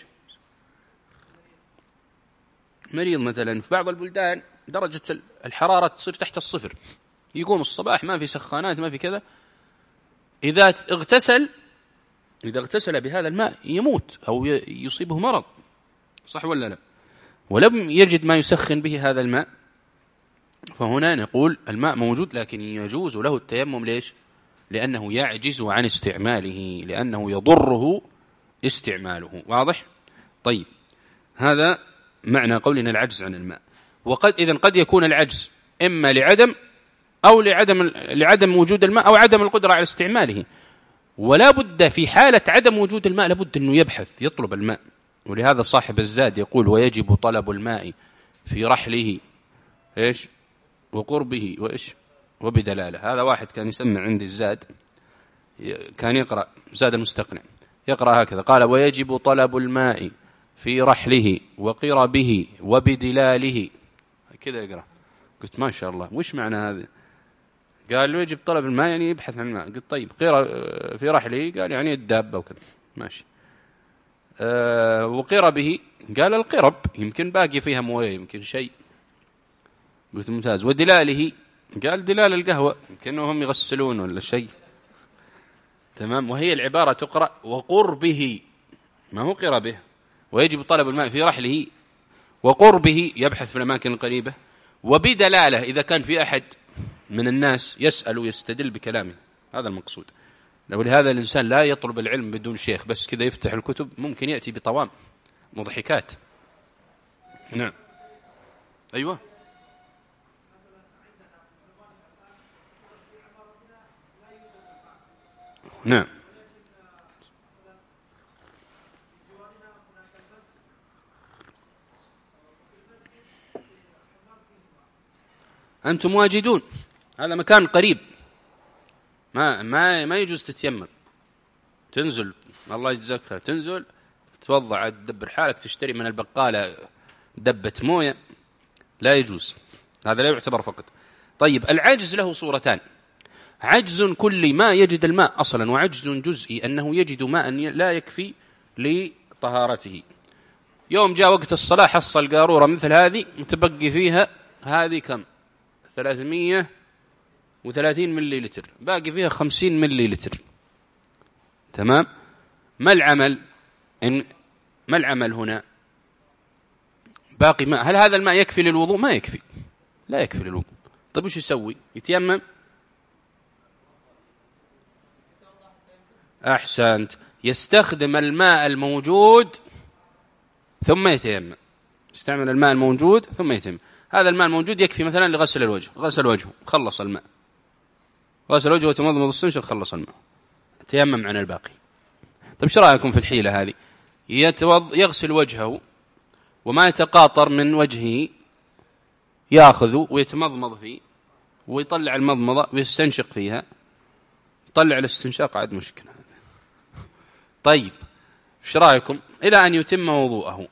مريض مثلا في بعض البلدان درجة الحرارة تصير تحت الصفر، يقوم الصباح ما في سخانات ما في كذا، إذا اغتسل إذا اغتسل بهذا الماء يموت أو يصيبه مرض، صح ولا لا؟ ولم يجد ما يسخن به هذا الماء، فهنا نقول الماء موجود لكن يجوز له التيمم. ليش؟ لأنه يعجز عن استعماله، لأنه يضره استعماله. واضح؟ طيب، هذا معنى قولنا العجز عن الماء. وقد إذن قد يكون العجز إما لعدم أو لعدم لعدم وجود الماء أو عدم القدرة على استعماله، ولا بد في حالة عدم وجود الماء لابد أنه يبحث يطلب الماء. ولهذا صاحب الزاد يقول ويجب طلب الماء في رحله إيش وقربه وإيش وبدلاله. هذا واحد كان يسمع عندي الزاد، كان يقرأ زاد المستقنع، يقرأ هكذا، قال ويجب طلب الماء في رحله وقربه وبدلاله، كذا يقرأ. قلت ما شاء الله، وش معنى هذا؟ قال له يجب طلب الماء يعني يبحث عن الماء. قلت طيب في رحله، قال يعني الدابة وكذا، ماشي. أه وقربه، قال القرب يمكن باقي فيها مويه يمكن شيء. قلت ممتاز. ودلاله، قال دلال القهوة يمكن هم يغسلون ولا شيء، تمام. وهي العبارة تقرأ وقربه ما هو قربه. ويجب طلب الماء في رحله وقربه، يبحث في الأماكن القريبة، وبدلاله إذا كان في أحد من الناس يسأل ويستدل بكلامه، هذا المقصود. ولهذا الإنسان لا يطلب العلم بدون شيخ، بس كذا يفتح الكتب ممكن يأتي بطوام مضحكات. نعم أيوة نعم أنتم واجدون، هذا مكان قريب، ما ما ما يجوز تتيمم، تنزل الله يجزاك خير، تنزل تتوضع تدبر حالك، تشتري من البقالة دبة موية، لا يجوز، هذا لا يعتبر فقط. طيب العجز له صورتان، عجز كلي ما يجد الماء أصلا، وعجز جزئي أنه يجد ماء لا يكفي لطهارته. يوم جاء وقت الصلاة حصل قارورة مثل هذه متبقي فيها هذه كم ثلاثمية وثلاثين ملي لتر، باقي فيها خمسين ملي لتر، تمام. ما العمل إن ما العمل هنا؟ باقي ماء، هل هذا الماء يكفي للوضوء؟ ما يكفي، لا يكفي للوضوء. طيب وش يسوي؟ يتيمم؟ أحسنت، يستخدم الماء الموجود ثم يتيمم، يستعمل الماء الموجود ثم يتيمم. هذا الماء الموجود يكفي مثلا لغسل الوجه، غسل وجهه خلص الماء، غسل وجهه وتمضمض السنشق خلص الماء، تيمم عن الباقي. طيب ايش رايكم في الحيلة هذه؟ يتوض يغسل وجهه وما يتقاطر من وجهه ياخذه ويتمضمض فيه ويطلع المضمضة ويستنشق فيها، يطلع الاستنشاق عاد مشكلة. طيب ايش رايكم الى ان يتم وضوءه؟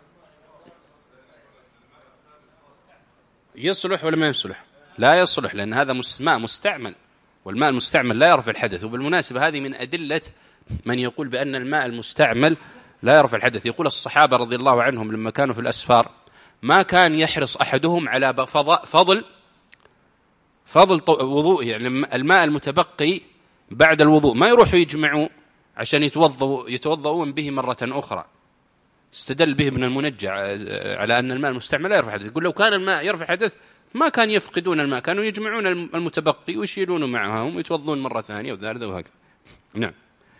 يصلح ولا ما يصلح؟ لا يصلح، لأن هذا ماء مستعمل، والماء المستعمل لا يرفع الحدث. وبالمناسبة هذه من أدلة من يقول بأن الماء المستعمل لا يرفع الحدث. يقول الصحابة رضي الله عنهم لما كانوا في الأسفار ما كان يحرص أحدهم على فضل فضل وضوءه، يعني الماء المتبقي بعد الوضوء ما يروحوا يجمعوا عشان يتوضأوا يتوضؤون به مرة أخرى. استدل به ابن المنجع على أن الماء المستعمل لا يرفع حدث، يقول لو كان الماء يرفع حدث ما كان يفقدون الماء، كانوا يجمعون المتبقي ويشيلونه معهم ويتوضون مرة ثانية وثالثة وهكذا. نعم.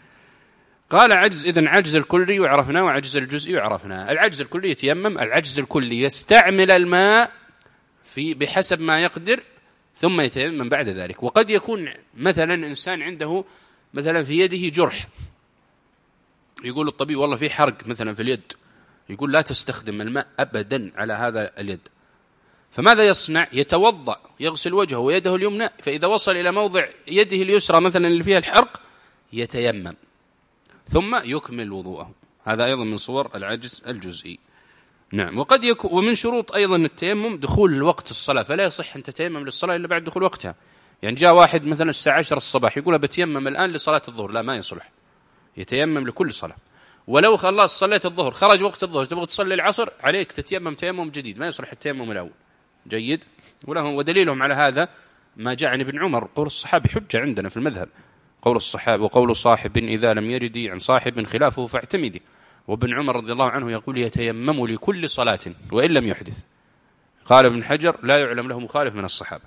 قال عجز، إذن عجز الكلي وعرفناه وعجز الجزئي وعرفناه. العجز الكلي يتيمم، العجز الكلي يستعمل الماء في بحسب ما يقدر ثم يتيمم بعد ذلك. وقد يكون مثلا إنسان عنده مثلا في يده جرح، يقول الطبيب والله في حرق مثلا في اليد، يقول لا تستخدم الماء أبدا على هذا اليد. فماذا يصنع؟ يتوضأ، يغسل وجهه ويده اليمنى، فإذا وصل إلى موضع يده اليسرى مثلا اللي فيها الحرق يتيمم ثم يكمل وضوءه. هذا أيضا من صور العجز الجزئي. نعم. وقد يكون ومن شروط أيضا التيمم دخول وقت الصلاة، فلا يصح أن تتيمم للصلاة إلا بعد دخول وقتها. يعني جاء واحد مثلا الساعة عشرة الصباح يقول بتيمم الآن لصلاة الظهر، لا ما يصلح، يتيمم لكل صلاة. ولو خلاص صليت الظهر خرج وقت الظهر تبغى تصلي العصر عليك تتيمم تيمم جديد، ما يصلح التيمم الأول. جيد. ولهم ودليلهم على هذا ما جاء عن ابن عمر، قول الصحابي حجة عندنا في المذهب، قول الصحابي وقول صاحب إذا لم يردي عن صاحب خلافه فاعتمدي. وابن عمر رضي الله عنه يقول يتيمم لكل صلاة وإن لم يحدث. قال ابن حجر لا يعلم له مخالف من الصحابة.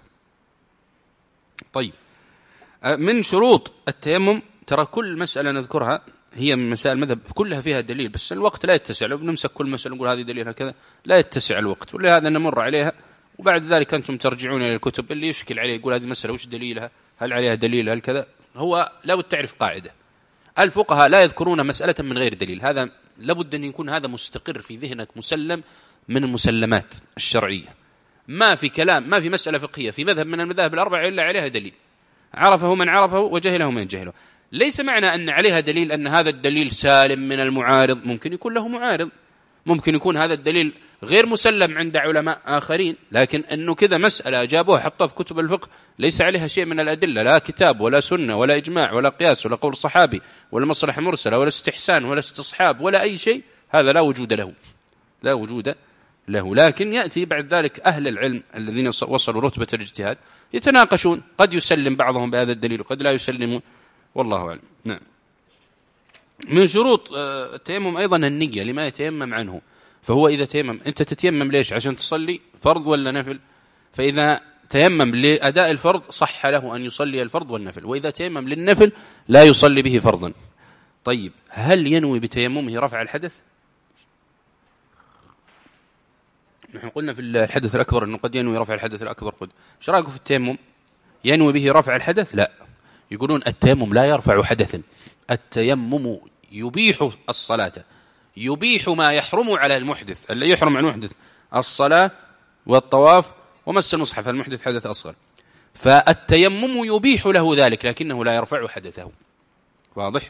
طيب، من شروط التيمم، ترى كل مسألة نذكرها هي من مسائل المذهب كلها فيها دليل، بس الوقت لا يتسع، لو بنمسك كل مسألة نقول هذه دليلها كذا لا يتسع الوقت، ولهذا نمر عليها وبعد ذلك أنتم ترجعون إلى الكتب. اللي يشكل عليه يقول هذه مسألة وش دليلها، هل عليها دليل، هل كذا. هو لابد تعرف قاعدة، الفقهاء لا يذكرون مسألة من غير دليل، هذا لابد أن يكون هذا مستقر في ذهنك، مسلم من المسلمات الشرعية. ما في كلام، ما في مسألة فقهية في مذهب من المذاهب الأربعة إلا عليها دليل، عرفه من عرفه وجهله من جهله. ليس معنى أن عليها دليل أن هذا الدليل سالم من المعارض، ممكن يكون له معارض، ممكن يكون هذا الدليل غير مسلم عند علماء آخرين، لكن أنه كذا مسألة جابوها حطوها في كتب الفقه ليس عليها شيء من الأدلة، لا كتاب ولا سنة ولا إجماع ولا قياس ولا قول صحابي ولا مصلحة مرسلة ولا استحسان ولا استصحاب ولا أي شيء، هذا لا وجود له، لا وجود له. لكن يأتي بعد ذلك أهل العلم الذين وصلوا رتبة الاجتهاد يتناقشون، قد يسلم بعضهم بهذا الدليل وقد لا يسلمون، والله أعلم. نعم. من شروط التيمم أيضا النية لما يتيمم عنه. فهو إذا تيمم، أنت تتيمم ليش؟ عشان تصلي فرض ولا نفل؟ فإذا تيمم لأداء الفرض صح له أن يصلي الفرض والنفل، وإذا تيمم للنفل لا يصلي به فرضا. طيب، هل ينوي بتيممه رفع الحدث؟ نحن قلنا في الحدث الأكبر أنه قد ينوي رفع الحدث الأكبر. قد ايش رايكم في التيمم؟ ينوي به رفع الحدث؟ لا، يقولون التيمم لا يرفع حدثا، التيمم يبيح الصلاة، يبيح ما يحرم على المحدث، اللي يحرم على المحدث الصلاة والطواف ومس المصحف، المحدث حدث أصغر، فالتيمم يبيح له ذلك لكنه لا يرفع حدثه. واضح؟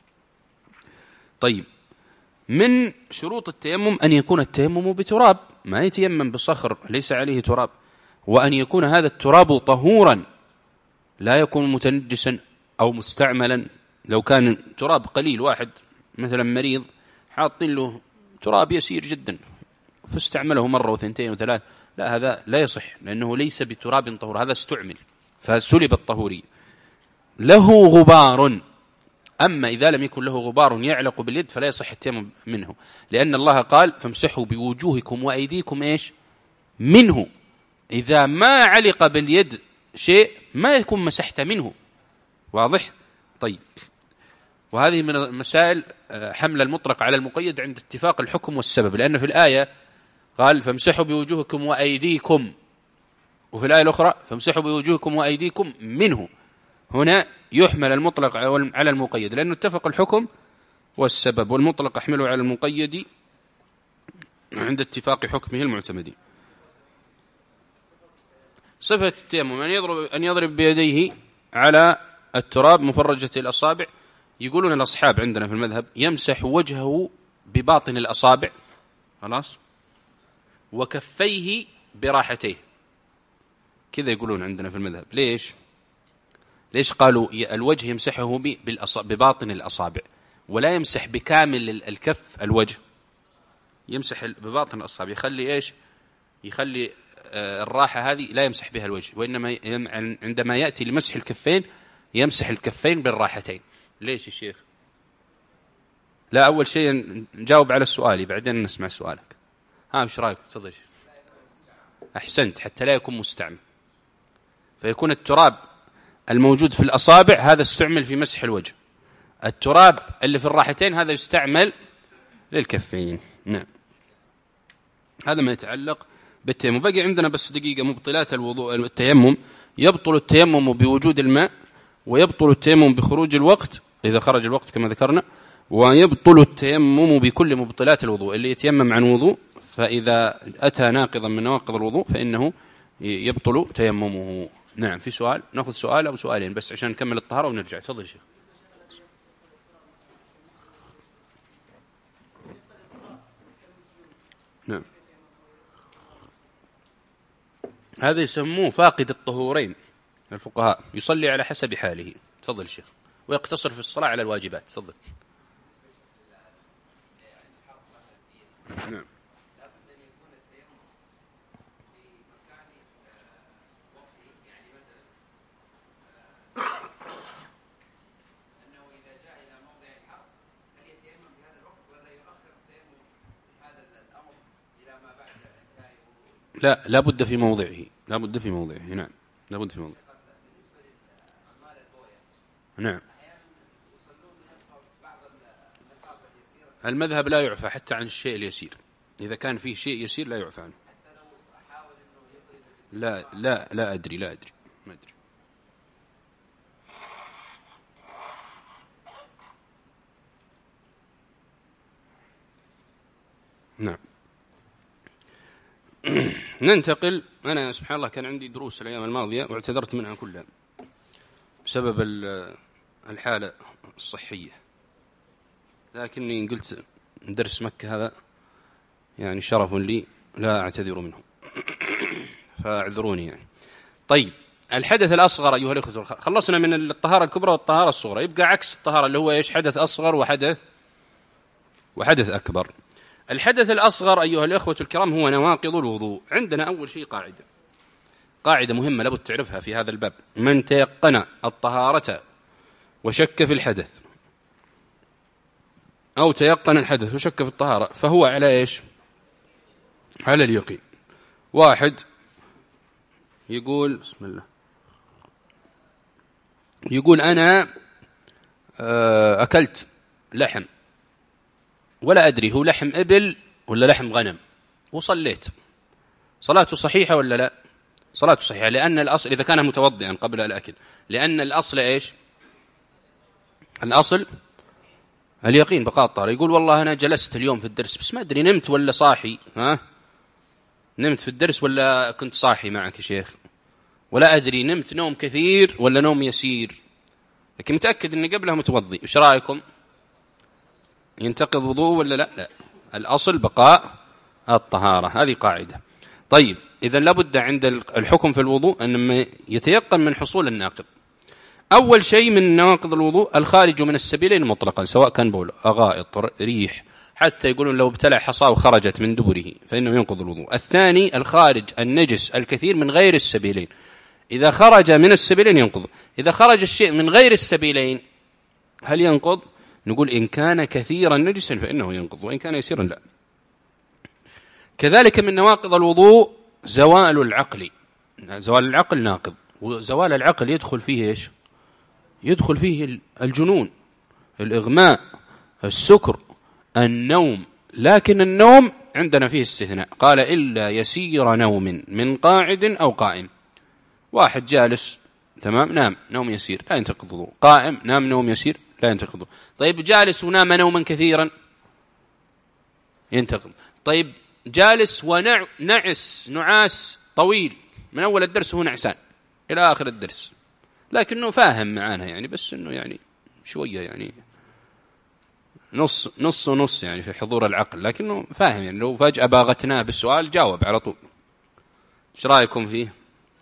طيب، من شروط التيمم أن يكون التيمم بتراب، ما يتيمم بصخر ليس عليه تراب، وأن يكون هذا التراب طهورا لا يكون متنجسا أو مستعملا. لو كان تراب قليل، واحد مثلا مريض حاطين له تراب يسير جدا فاستعمله مرة وثنتين وثلاث، لا، هذا لا يصح لأنه ليس بتراب طهور، هذا استعمل فسلب الطهوري. له غبار، أما إذا لم يكن له غبار يعلق باليد فلا يصح التيمم منه، لأن الله قال فامسحوا بوجوهكم وأيديكم إيش منه. إذا ما علق باليد شيء ما يكون مسحت منه. واضح؟ طيب، وهذه من مسائل حمل المطلق على المقيد عند اتفاق الحكم والسبب، لأن في الآية قال فامسحوا بوجوهكم وأيديكم، وفي الآية الأخرى فامسحوا بوجوهكم وأيديكم منه. هنا يحمل المطلق على المقيد لأنه اتفق الحكم والسبب، والمطلق أحمله على المقيد عند اتفاق حكمه المعتمد. صفة التيمم أن يضرب, أن يضرب بيديه على التراب مفرجة الأصابع. يقولون الأصحاب عندنا في المذهب يمسح وجهه بباطن الأصابع، خلاص، وكفيه براحتيه، كذا يقولون عندنا في المذهب. ليش؟ ليش قالوا الوجه يمسحه بباطن الأصابع ولا يمسح بكامل الكف الوجه؟ يمسح بباطن الأصابع، يخلي إيش؟ يخلي الراحة هذه لا يمسح بها الوجه، وإنما عندما يأتي لمسح الكفين يمسح الكفين بالراحتين. ليش يا شيخ؟ لا، أول شيء نجاوب على السؤال بعدين نسمع سؤالك. ها مش رأيك؟ تفضل. أحسنت، حتى لا يكون مستعمل، فيكون التراب الموجود في الأصابع هذا استعمل في مسح الوجه، التراب اللي في الراحتين هذا يستعمل للكفين. نعم، هذا ما يتعلق بالتيمم. بقي عندنا بس دقيقة، مبطلات الوضوء. التيمم يبطل التيمم بوجود الماء، ويبطل التيمم بخروج الوقت إذا خرج الوقت كما ذكرنا، ويبطل التيمم بكل مبطلات الوضوء. اللي يتيمم عن وضوء فإذا أتى ناقضا من نواقض الوضوء فإنه يبطل تيممه. نعم، في سؤال؟ نأخذ سؤال أو سؤالين بس عشان نكمل الطهارة ونرجع. تفضل شيخ. نعم، هذا يسموه فاقد الطهورين الفقهاء، يصلي على حسب حاله. تفضل شيخ. ويقتصر في الصلاة على الواجبات. تفضل. نعم. لا، لا بد في موضعه، لا بد في موضعه. نعم، لا بد في موضعه. نعم، المذهب لا يعفى حتى عن الشيء اليسير، إذا كان فيه شيء يسير لا يعفى عنه. لا لا لا أدري لا أدري ما أدري. نعم. ننتقل. أنا سبحان الله كان عندي دروس الأيام الماضية واعتذرت منها كلها بسبب الحالة الصحية، لكني قلت درس مكة هذا يعني شرف لي لا أعتذر منه فاعذروني يعني. طيب، الحدث الأصغر أيها الأخوة، خلصنا من الطهارة الكبرى والطهارة الصغرى، يبقى عكس الطهارة اللي هو إيش؟ حدث أصغر وحدث وحدث أكبر. الحدث الأصغر أيها الأخوة الكرام هو نواقض الوضوء. عندنا أول شيء قاعدة قاعدة مهمة لابد تعرفها في هذا الباب: من تيقن الطهارة وشك في الحدث، أو تيقن الحدث وشك في الطهارة، فهو على إيش؟ على اليقين. واحد يقول بسم الله، يقول أنا أكلت لحم ولا أدري هو لحم إبل ولا لحم غنم، وصليت، صلاته صحيحة ولا لا؟ صلاته صحيحة، لأن الأصل إذا كان متوضئا قبل الأكل، لأن الأصل إيش؟ الأصل اليقين بقاء الطهارة. يقول والله أنا جلست اليوم في الدرس بس ما أدري نمت ولا صاحي، ها؟ نمت في الدرس ولا كنت صاحي معك يا شيخ، ولا أدري نمت نوم كثير ولا نوم يسير، لكن متأكد أني قبلها متوضي. وش رأيكم؟ ينتقض وضوء ولا لا؟ لا، الأصل بقاء الطهارة، هذه قاعدة. طيب، إذا لابد عند الحكم في الوضوء أن يتيقن من حصول الناقض. أول شيء من نواقض الوضوء الخارج من السبيلين مطلقا، سواء كان بول، غائط، ريح، حتى يقولون لو ابتلع حصاه وخرجت من دبره فإنه ينقض الوضوء. الثاني الخارج النجس الكثير من غير السبيلين، إذا خرج من السبيلين ينقض. إذا خرج الشيء من غير السبيلين هل ينقض؟ نقول إن كان كثيرا نجسا فإنه ينقض، وإن كان يسيرا لا. كذلك من نواقض الوضوء زوال العقل، زوال العقل ناقض، وزوال العقل يدخل فيه إيش؟ يدخل فيه الجنون، الإغماء، السكر، النوم. لكن النوم عندنا فيه استثناء، قال إلا يسير نوم من قاعد أو قائم. واحد جالس تمام نام نوم يسير لا ينتقض وضوء، قائم نام نوم يسير لا ينتقض وضوء. طيب جالس ونام نوما كثيرا ينتقض. طيب جالس ونعس نعاس طويل من أول الدرس وهو نعسان إلى آخر الدرس، لكنه فاهم معانا يعني، بس إنه يعني شوية يعني نص نص ونص يعني في حضور العقل، لكنه فاهم يعني. لو فجأة باغتناه بالسؤال جاوب على طول. ايش رأيكم فيه؟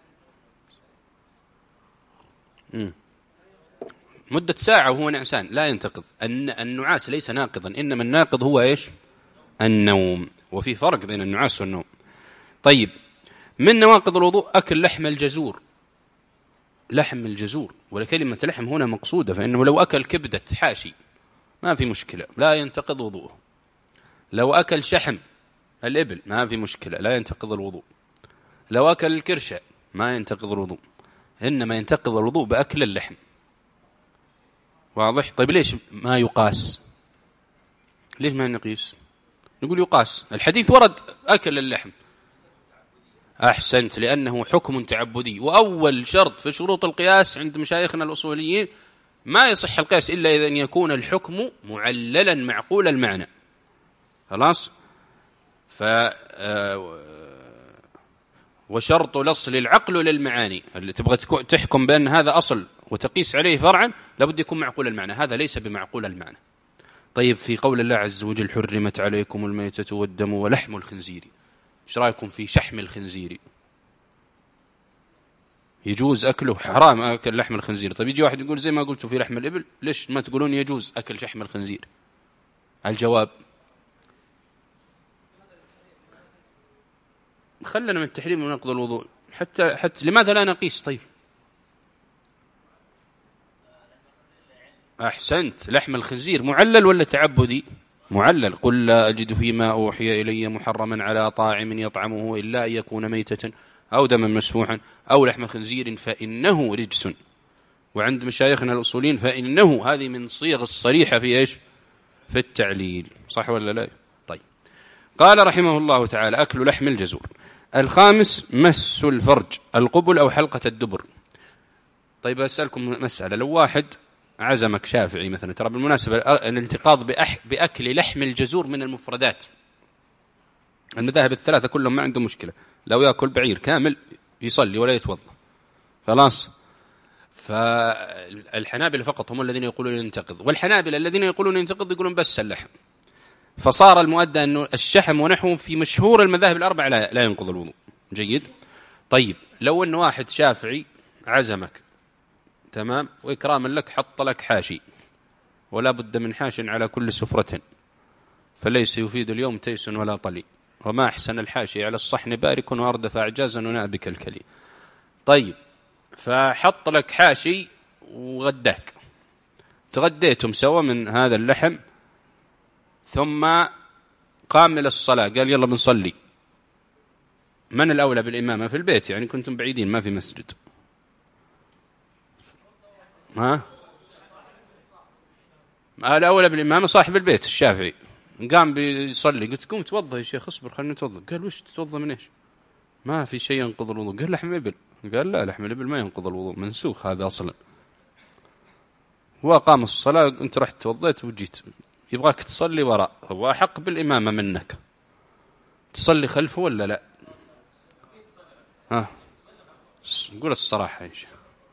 مم. مدة ساعة وهو نعسان لا ينتقض. النعاس ليس ناقضا، إنما الناقض هو إيش؟ النوم، وفي فرق بين النعاس والنوم. طيب، من نواقض الوضوء أكل لحم الجزور، لحم الجزور، ولا كلمة لحم هنا مقصودة، فإنه لو أكل كبدة حاشي ما في مشكلة، لا ينتقض وضوءه. لو أكل شحم الإبل ما في مشكلة، لا ينتقض الوضوء. لو أكل الكرشة ما ينتقض الوضوء، إنما ينتقض الوضوء بأكل اللحم. واضح؟ طيب ليش ما يقاس؟ ليش ما نقيس؟ نقول يقاس، الحديث ورد أكل اللحم. أحسنت، لأنه حكم تعبدي، وأول شرط في شروط القياس عند مشايخنا الأصوليين ما يصح القياس إلا إذا يكون الحكم معللا معقول المعنى. خلاص؟ ف وشرط الأصل العقل للمعاني، اللي تبغى تحكم بأن هذا أصل وتقيس عليه فرعا لابد يكون معقول المعنى، هذا ليس بمعقول المعنى. طيب في قول الله عز وجل حرمت عليكم الميتة والدم ولحم الخنزير، ايش رايكم في شحم الخنزير؟ يجوز أكله؟ حرام أكل لحم الخنزير. طيب يجي واحد يقول زي ما قلتوا في لحم الإبل، ليش ما تقولون يجوز أكل شحم الخنزير؟ الجواب خلنا من التحريم ونقض الوضوء، حتى حتى لماذا لا نقيس؟ طيب أحسنت، لحم الخنزير معلل ولا تعبدي؟ معلل. قل لا أجد فيما أوحي إلي محرما على طاعم يطعمه إلا أن يكون ميتة أو دما مسفوحا أو لحم خنزير فإنه رجس. وعند مشايخنا الأصولين فإنه هذه من صيغ الصريحة في إيش؟ في التعليل، صح ولا لا؟ طيب قال رحمه الله تعالى أكل لحم الجزور. الخامس مس الفرج، القبل أو حلقة الدبر. طيب أسألكم مسألة، لو واحد عزمك شافعي مثلا، ترى بالمناسبة الانتقاض بأكل لحم الجزور من المفردات، المذاهب الثلاثة كلهم ما عندهم مشكلة، لو يأكل بعير كامل يصلي ولا يتوضأ. خلاص؟ فالحنابلة فقط هم الذين يقولون ينتقض، والحنابلة الذين يقولون ينتقض يقولون بس اللحم. فصار المؤدى أنه الشحم ونحوه في مشهور المذاهب الأربعة لا, لا ينقض الوضوء. جيد. طيب لو أن واحد شافعي عزمك تمام، وإكراما لك حط لك حاشي، ولا بد من حاش على كل سفرة، فليس يفيد اليوم تيس ولا طلي، وما أحسن الحاشي على الصحن بارك وأردف أعجازا ونأبك الكلي. طيب فحط لك حاشي وغداك، تغديتم سوا من هذا اللحم، ثم قام إلى الصلاة قال يلا بنصلي. من الأولى بالإمامة؟ في البيت يعني كنتم بعيدين ما في مسجد، ها؟ الأولى بالإمامة صاحب البيت الشافعي، قام بيصلي، قلت قوم توضأ يا شيخ، اصبر خلينا نتوضأ. قال وش تتوضأ من ايش؟ ما في شيء ينقض الوضوء. قال لحم الإبل. قال لا، لحم الإبل ما ينقض الوضوء، منسوخ هذا أصلا. هو قام الصلاة، أنت رحت توضيت وجيت، يبغاك تصلي وراء، هو أحق بالإمامة منك، تصلي خلفه ولا لا؟ ها قول الصراحة يا شيخ،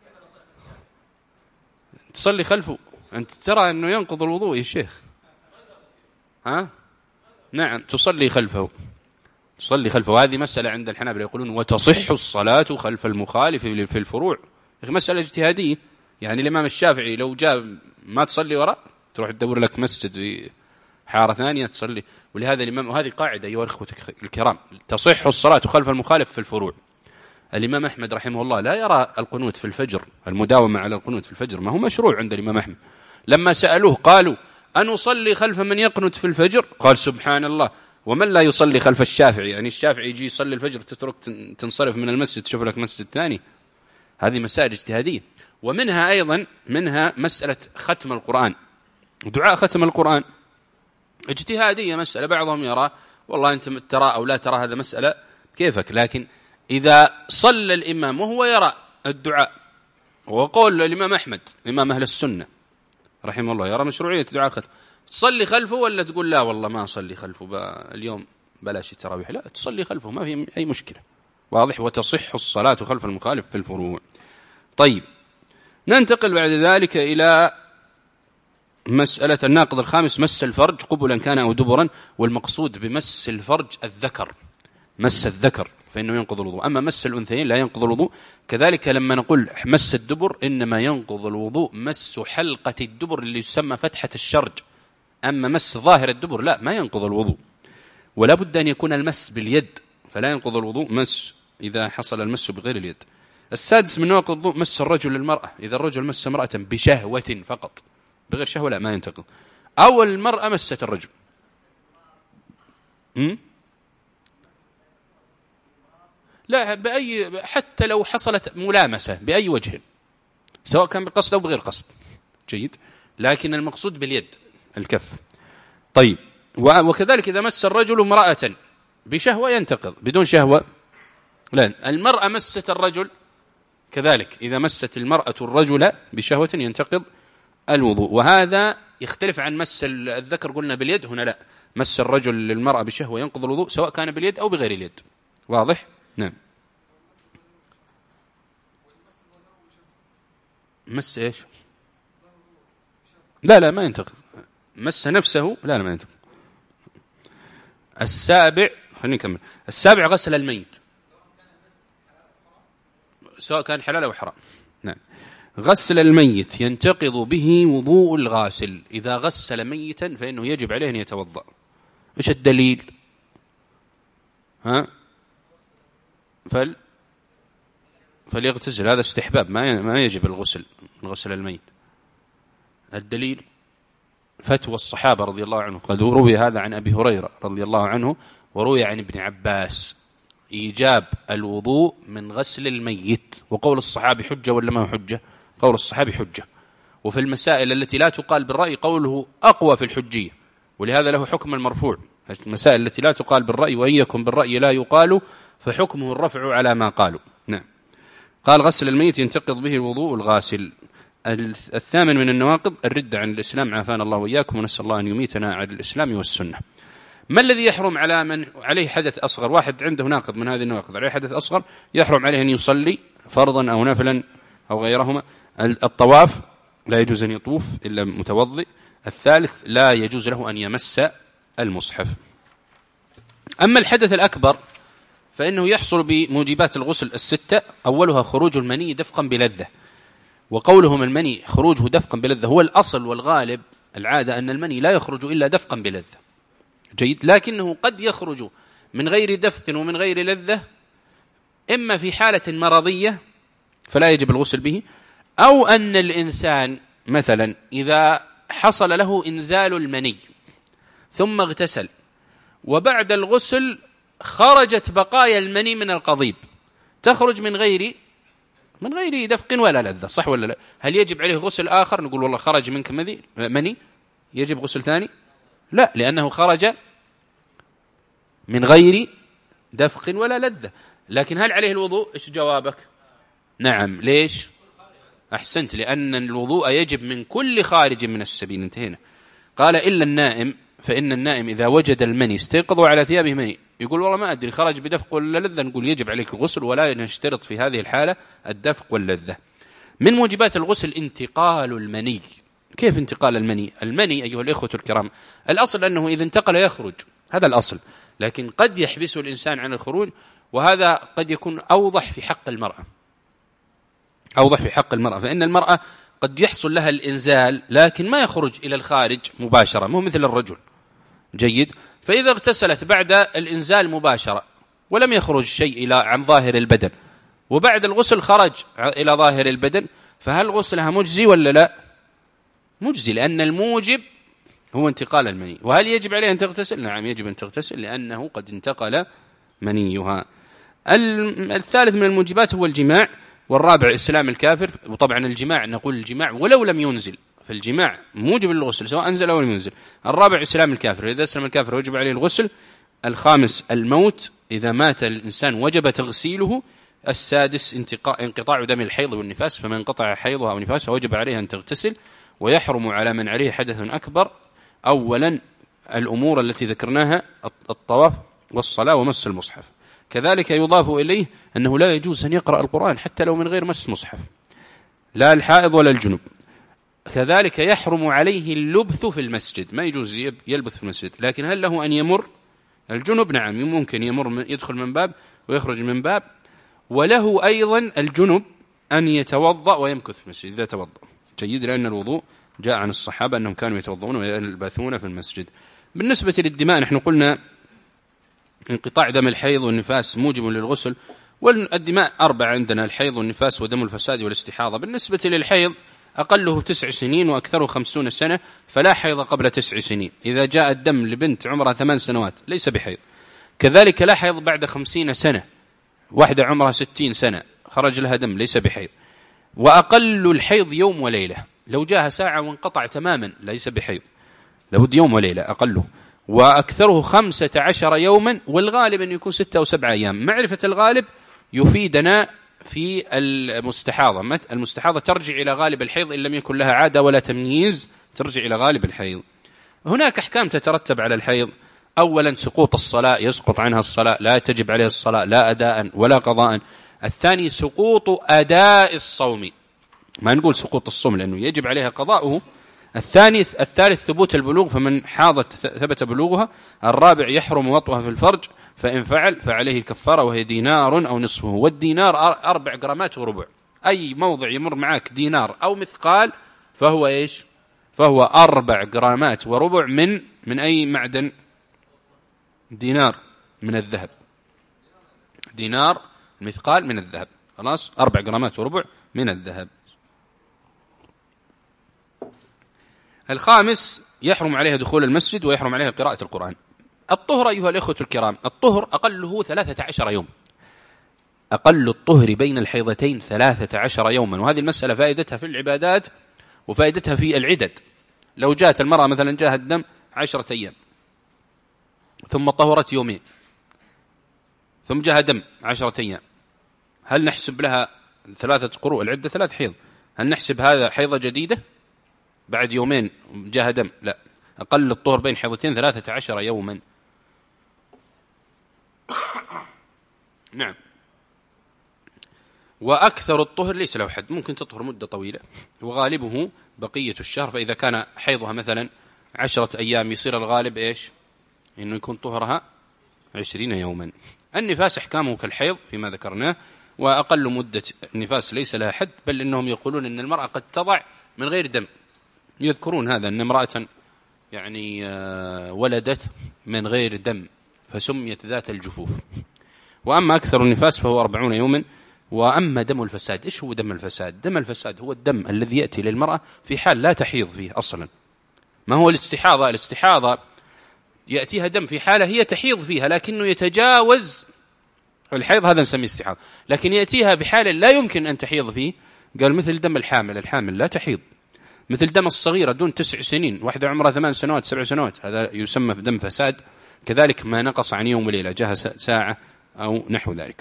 تصلي خلفه؟ أنت ترى أنه ينقض الوضوء يا شيخ. ها نعم تصلي خلفه، تصلي خلفه. هذه مسألة عند الحنابلة يقولون وتصح الصلاة خلف المخالف في الفروع. مسألة اجتهادية، يعني الإمام الشافعي لو جاء ما تصلي وراء تروح تدور لك مسجد في حارة ثانية تصلي. ولهذا الإمام، وهذه قاعدة أيها الأخوة الكرام، تصح الصلاة خلف المخالف في الفروع. الإمام أحمد رحمه الله لا يرى القنوت في الفجر، المداومة على القنوت في الفجر ما هو مشروع عند الإمام أحمد. لما سألوه قالوا أنصلي خلف من يقنت في الفجر؟ قال سبحان الله، ومن لا يصلي خلف الشافعي؟ يعني الشافعي يجي يصلي الفجر تترك تنصرف من المسجد تشوف لك مسجد ثاني. هذه مسائل اجتهادية. ومنها أيضا منها مسألة ختم القرآن، دعاء ختم القرآن اجتهادية مسألة، بعضهم يرى والله أنت ترى أو لا ترى، هذا مسألة كيفك. لكن إذا صلى الإمام وهو يرى الدعاء، وقول الإمام أحمد إمام أهل السنة رحمه الله يرى مشروعية دعاء الختم، تصلي خلفه ولا تقول لا والله ما أصلي خلفه اليوم بلاش التراويح؟ لا، تصلي خلفه ما في أي مشكلة. واضح؟ وتصح الصلاة خلف المخالف في الفروع. طيب ننتقل بعد ذلك إلى مسألة الناقض الخامس مس الفرج قبلا كان أو دبرا. والمقصود بمس الفرج الذكر، مس الذكر فإنه ينقض الوضوء، أما مس الأنثيين لا ينقض الوضوء. كذلك لما نقول مس الدبر إنما ينقض الوضوء مس حلقة الدبر اللي يسمى فتحة الشرج، أما مس ظاهر الدبر لا، ما ينقض الوضوء. ولا بد أن يكون المس باليد فلا ينقض الوضوء مس إذا حصل المس بغير اليد. السادس من نواقض الوضوء مس الرجل للمرأة، إذا الرجل مس امرأة بشهوة فقط بغير شهوة لا، ما ينتقض. أو المرأة مست الرجل. م? لا، بأي، حتى لو حصلت ملامسة بأي وجه، سواء كان بقصد أو بغير قصد. جيد، لكن المقصود باليد الكف. طيب، وكذلك إذا مس الرجل امرأة بشهوة ينتقض، بدون شهوة لا. المرأة مست الرجل كذلك، إذا مست المرأة الرجل بشهوة ينتقض الوضوء. وهذا يختلف عن مس الذكر، قلنا باليد، هنا لا، مس الرجل للمرأة بشهوة ينقض الوضوء سواء كان باليد أو بغير اليد. واضح؟ نعم. مس إيش؟ لا لا ما ينتقض. مس نفسه لا لا ما ينتقض. السابع، خليني نكمل. السابع غسل الميت سواء كان حلال أو حرام. نعم. غسل الميت ينتقض به وضوء الغاسل. إذا غسل ميتا فإنه يجب عليه أن يتوضأ. إيش الدليل؟ ها؟ فل فليغتسل، هذا استحباب، ما ما يجب الغسل من غسل الميت. الدليل فتوى الصحابة رضي الله عنه، قد روي هذا عن أبي هريرة رضي الله عنه، وروي عن ابن عباس إيجاب الوضوء من غسل الميت. وقول الصحابي حجة ولا ما هو حجة؟ قول الصحابي حجة. وفي المسائل التي لا تقال بالرأي قوله أقوى في الحجية، ولهذا له حكم المرفوع. المسائل التي لا تقال بالرأي وإن يكن بالرأي لا يقال فحكمه الرفع على ما قالوا. نعم. قال غسل الميت ينتقض به الوضوء الغاسل. الثامن من النواقض الردة عن الإسلام، عافانا الله وإياكم، ونسأل الله أن يميتنا على الإسلام والسنة. ما الذي يحرم على من عليه حدث أصغر؟ واحد عنده ناقض من هذه النواقض، عليه حدث أصغر، يحرم عليه أن يصلي فرضا أو نفلا أو غيرهما. الطواف لا يجوز أن يطوف إلا متوضئ. الثالث لا يجوز له أن يمس المصحف. أما الحدث الأكبر فإنه يحصل بموجبات الغسل الستة، أولها خروج المني دفقا بلذة. وقولهم المني خروجه دفقا بلذة هو الأصل والغالب، العادة أن المني لا يخرج إلا دفقا بلذة. جيد، لكنه قد يخرج من غير دفق ومن غير لذة، إما في حالة مرضية فلا يجب الغسل به، أو أن الإنسان مثلا إذا حصل له إنزال المني ثم اغتسل وبعد الغسل خرجت بقايا المني من القضيب، تخرج من غير من غير دفق ولا لذة، صح ولا لا؟ هل يجب عليه غسل آخر؟ نقول والله خرج منك مني يجب غسل ثاني؟ لا، لأنه خرج من غير دفق ولا لذة. لكن هل عليه الوضوء؟ إيش جوابك؟ نعم. ليش؟ أحسنت، لأن الوضوء يجب من كل خارج من السبيل. انتهينا. قال إلا النائم، فإن النائم إذا وجد المني استيقظ على ثيابه مني، يقول والله ما أدري خرج بدفق ولا لذة، نقول يجب عليك الغسل، ولا نشترط في هذه الحالة الدفق واللذة. من موجبات الغسل انتقال المني. كيف انتقال المني؟ المني أيها الإخوة الكرام، الأصل أنه إذا انتقل يخرج، هذا الأصل، لكن قد يحبسه الإنسان عن الخروج، وهذا قد يكون أوضح في حق المرأة. أوضح في حق المرأة، فإن المرأة قد يحصل لها الإنزال لكن ما يخرج إلى الخارج مباشرة، مو مثل الرجل. جيد، فإذا اغتسلت بعد الإنزال مباشرة ولم يخرج شيء إلى عن ظاهر البدن، وبعد الغسل خرج إلى ظاهر البدن، فهل غسلها مجزي ولا لا؟ مجزي، لأن الموجب هو انتقال المني. وهل يجب عليها أن تغتسل؟ نعم يجب أن تغتسل، لأنه قد انتقل منيها. الثالث من الموجبات هو الجماع، والرابع إسلام الكافر. وطبعا الجماع نقول الجماع ولو لم ينزل، فالجماع موجب للغسل سواء أنزل أو لم ينزل. الرابع إسلام الكافر، إذا أسلم الكافر وجب عليه الغسل. الخامس الموت، إذا مات الإنسان وجب تغسيله. السادس انقطاع دم الحيض والنفاس، فمن انقطع حيضها أو نفاسها وجب عليه أن تغتسل. ويحرم على من عليه حدث أكبر أولا الأمور التي ذكرناها، الطواف والصلاة ومس المصحف. كذلك يضاف إليه أنه لا يجوز أن يقرأ القرآن حتى لو من غير مس مصحف، لا الحائض ولا الجنوب. كذلك يحرم عليه اللبث في المسجد، ما يجوز يلبث في المسجد. لكن هل له أن يمر؟ الجنوب نعم ممكن يمر، يدخل من باب ويخرج من باب. وله أيضا الجنوب أن يتوضأ ويمكث في المسجد إذا توضأ. جيد، لأن الوضوء جاء عن الصحابة أنهم كانوا يتوضؤون ويلبثون في المسجد. بالنسبة للدماء نحن قلنا انقطاع دم الحيض والنفاس موجب للغسل. والدماء أربع عندنا: الحيض والنفاس ودم الفساد والاستحاضة. بالنسبة للحيض أقله تسع سنين وأكثره خمسون سنة فلا حيض قبل تسع سنين. إذا جاء الدم لبنت عمرها ثمان سنوات ليس بحيض. كذلك لا حيض بعد خمسين سنة، واحدة عمرها ستين سنة خرج لها دم ليس بحيض. وأقل الحيض يوم وليلة، لو جاءها ساعة وانقطع تماما ليس بحيض، لابد يوم وليلة أقله. وأكثره خمسة عشر يوما، والغالب أن يكون ستة أو سبعة أيام. معرفة الغالب يفيدنا في المستحاضة. المستحاضة ترجع إلى غالب الحيض إن لم يكن لها عادة ولا تمييز، ترجع إلى غالب الحيض. هناك أحكام تترتب على الحيض. أولا سقوط الصلاة، يسقط عنها الصلاة، لا تجب عليها الصلاة لا أداء ولا قضاء. الثاني سقوط أداء الصوم، ما نقول سقوط الصوم لأنه يجب عليها قضاؤه. الثاني الثالث ثبوت البلوغ، فمن حاضت ثبت بلوغها. الرابع يحرم وطئها في الفرج، فإن فعل فعليه كفارة وهي دينار أو نصفه. والدينار أربع جرامات وربع، أي موضع يمر معك دينار أو مثقال فهو إيش؟ فهو أربع جرامات وربع من من أي معدن؟ دينار من الذهب، دينار مثقال من الذهب، خلاص أربع جرامات وربع من الذهب. الخامس يحرم عليها دخول المسجد ويحرم عليها قراءة القرآن. الطهر أيها الإخوة الكرام، الطهر أقله ثلاثة عشر يوم، أقل الطهر بين الحيضتين ثلاثة عشر يوما. وهذه المسألة فائدتها في العبادات وفائدتها في العدد. لو جاءت المرأة مثلا جاءها الدم عشرة أيام ثم طهرت يومين ثم جاءها دم عشرة أيام، هل نحسب لها ثلاثة قروء؟ العدة ثلاث حيض، هل نحسب هذا حيضة جديدة بعد يومين جاءها دم؟ لا، أقل الطهر بين حيضتين ثلاثة عشر يوما. نعم. وأكثر الطهر ليس له حد، ممكن تطهر مدة طويلة وغالبه بقية الشهر. فإذا كان حيضها مثلا عشرة أيام يصير الغالب إيش؟ إنه يكون طهرها عشرين يوما. النفاس أحكامه كالحيض فيما ذكرناه، وأقل مدة النفاس ليس لها حد، بل إنهم يقولون إن المرأة قد تضع من غير دم. يذكرون هذا أن امرأة يعني ولدت من غير دم فسميت ذات الجفوف. وأما أكثر النفاس فهو أربعون يوما. وأما دم الفساد، إيش هو دم الفساد؟ دم الفساد هو الدم الذي يأتي للمرأة في حال لا تحيض فيه أصلا. ما هو الاستحاضة؟ الاستحاضة يأتيها دم في حالة هي تحيض فيها لكنه يتجاوز الحيض، هذا نسميه استحاضة. لكن يأتيها بحالة لا يمكن أن تحيض فيه، قال مثل دم الحامل، الحامل لا تحيض. مثل دم الصغيرة دون تسع سنين، واحدة عمرها ثمان سنوات سبع سنوات، هذا يسمى دم فساد. كذلك ما نقص عن يوم وليلة، جاء ساعة أو نحو ذلك.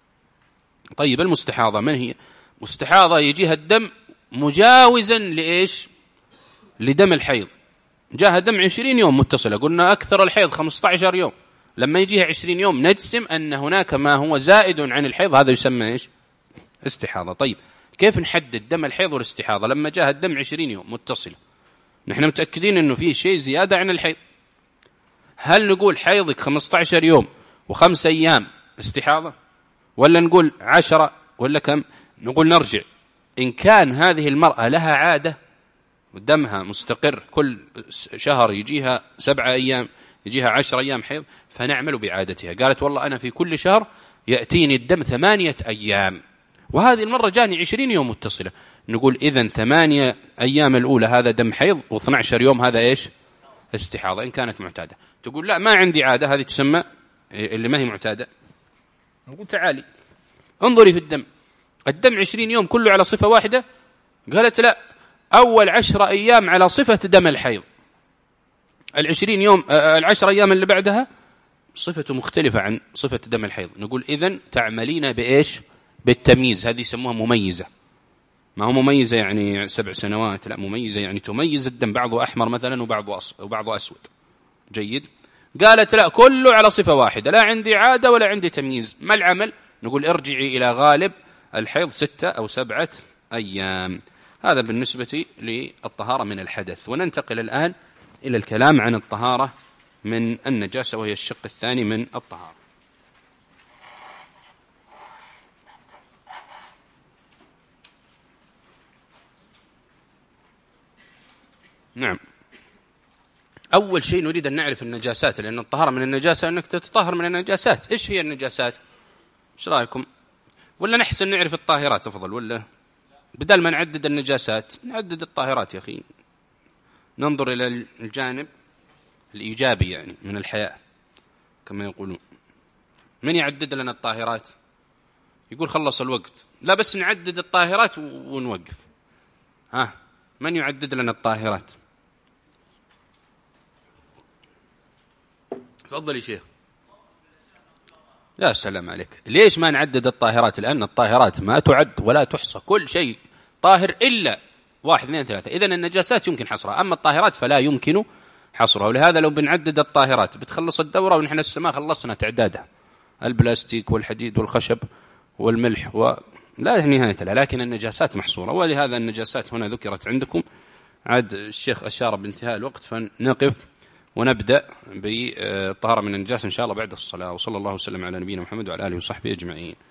طيب المستحاضة من هي؟ مستحاضة يجيها الدم مجاوزا لإيش؟ لدم الحيض. جاءها دم عشرين يوم متصلة، قلنا أكثر الحيض خمسة عشر يوم، لما يجيها عشرين يوم نجزم أن هناك ما هو زائد عن الحيض، هذا يسمى إيش؟ استحاضة. طيب كيف نحدد دم الحيض والاستحاضة؟ لما جاءها الدم عشرين يوم متصلة، نحن متأكدين أنه فيه شيء زيادة عن الحيض، هل نقول حيضك خمسة عشر يوم وخمس أيام استحاضة، ولا نقول عشرة، ولا كم؟ نقول نرجع. إن كان هذه المرأة لها عادة ودمها مستقر كل شهر يجيها سبعة أيام يجيها عشر أيام حيض، فنعمل بعادتها. قالت والله أنا في كل شهر يأتيني الدم ثمانية أيام وهذه المرة جاني عشرين يوم متصلة، نقول إذن ثمانية أيام الأولى هذا دم حيض واثنى عشر يوم هذا إيش؟ استحاضة إن كانت معتادة. تقول لا ما عندي عادة، هذه تسمى اللي ما هي معتادة. نقول تعالي انظري في الدم، الدم عشرين يوم كله على صفة واحدة؟ قالت لا، أول عشر أيام على صفة دم الحيض، العشرين يوم العشر أيام اللي بعدها صفته مختلفة عن صفة دم الحيض. نقول إذن تعملين بإيش؟ بالتمييز، هذه يسموها مميزة. ما هو مميزة يعني سبع سنوات، لا، مميزة يعني تميز الدم، بعضه أحمر مثلا وبعضه وبعضه أسود. جيد. قالت لا، كله على صفة واحدة، لا عندي عادة ولا عندي تمييز، ما العمل؟ نقول ارجعي إلى غالب الحيض ستة أو سبعة أيام. هذا بالنسبة للطهارة من الحدث. وننتقل الآن إلى الكلام عن الطهارة من النجاسة، وهي الشق الثاني من الطهارة. نعم. أول شيء نريد أن نعرف النجاسات، لأن الطهارة من النجاسة أنك تتطهر من النجاسات. إيش هي النجاسات؟ إيش رأيكم؟ ولا نحسن نعرف الطاهرات أفضل؟ ولا بدل ما نعدد النجاسات نعدد الطاهرات يا أخي، ننظر إلى الجانب الإيجابي يعني من الحياة كما يقولون. من يعدد لنا الطاهرات؟ يقول خلص الوقت، لا بس نعدد الطاهرات ونوقف. ها من يعدد لنا الطاهرات؟ تفضل يا شيخ. يا سلام عليك، ليش ما نعدد الطاهرات؟ لأن الطاهرات ما تعد ولا تحصى، كل شيء طاهر إلا واحد اثنين ثلاثة. إذن النجاسات يمكن حصرها، أما الطاهرات فلا يمكن حصرها. ولهذا لو بنعدد الطاهرات بتخلص الدورة ونحن السماء خلصنا تعدادها، البلاستيك والحديد والخشب والملح ولا نهاية لها، لكن النجاسات محصورة. ولهذا النجاسات هنا ذكرت عندكم. عاد الشيخ أشار بانتهاء الوقت فنقف ونبدأ بالطهارة من النجاسة إن شاء الله بعد الصلاة. وصلى الله وسلم على نبينا محمد وعلى آله وصحبه أجمعين.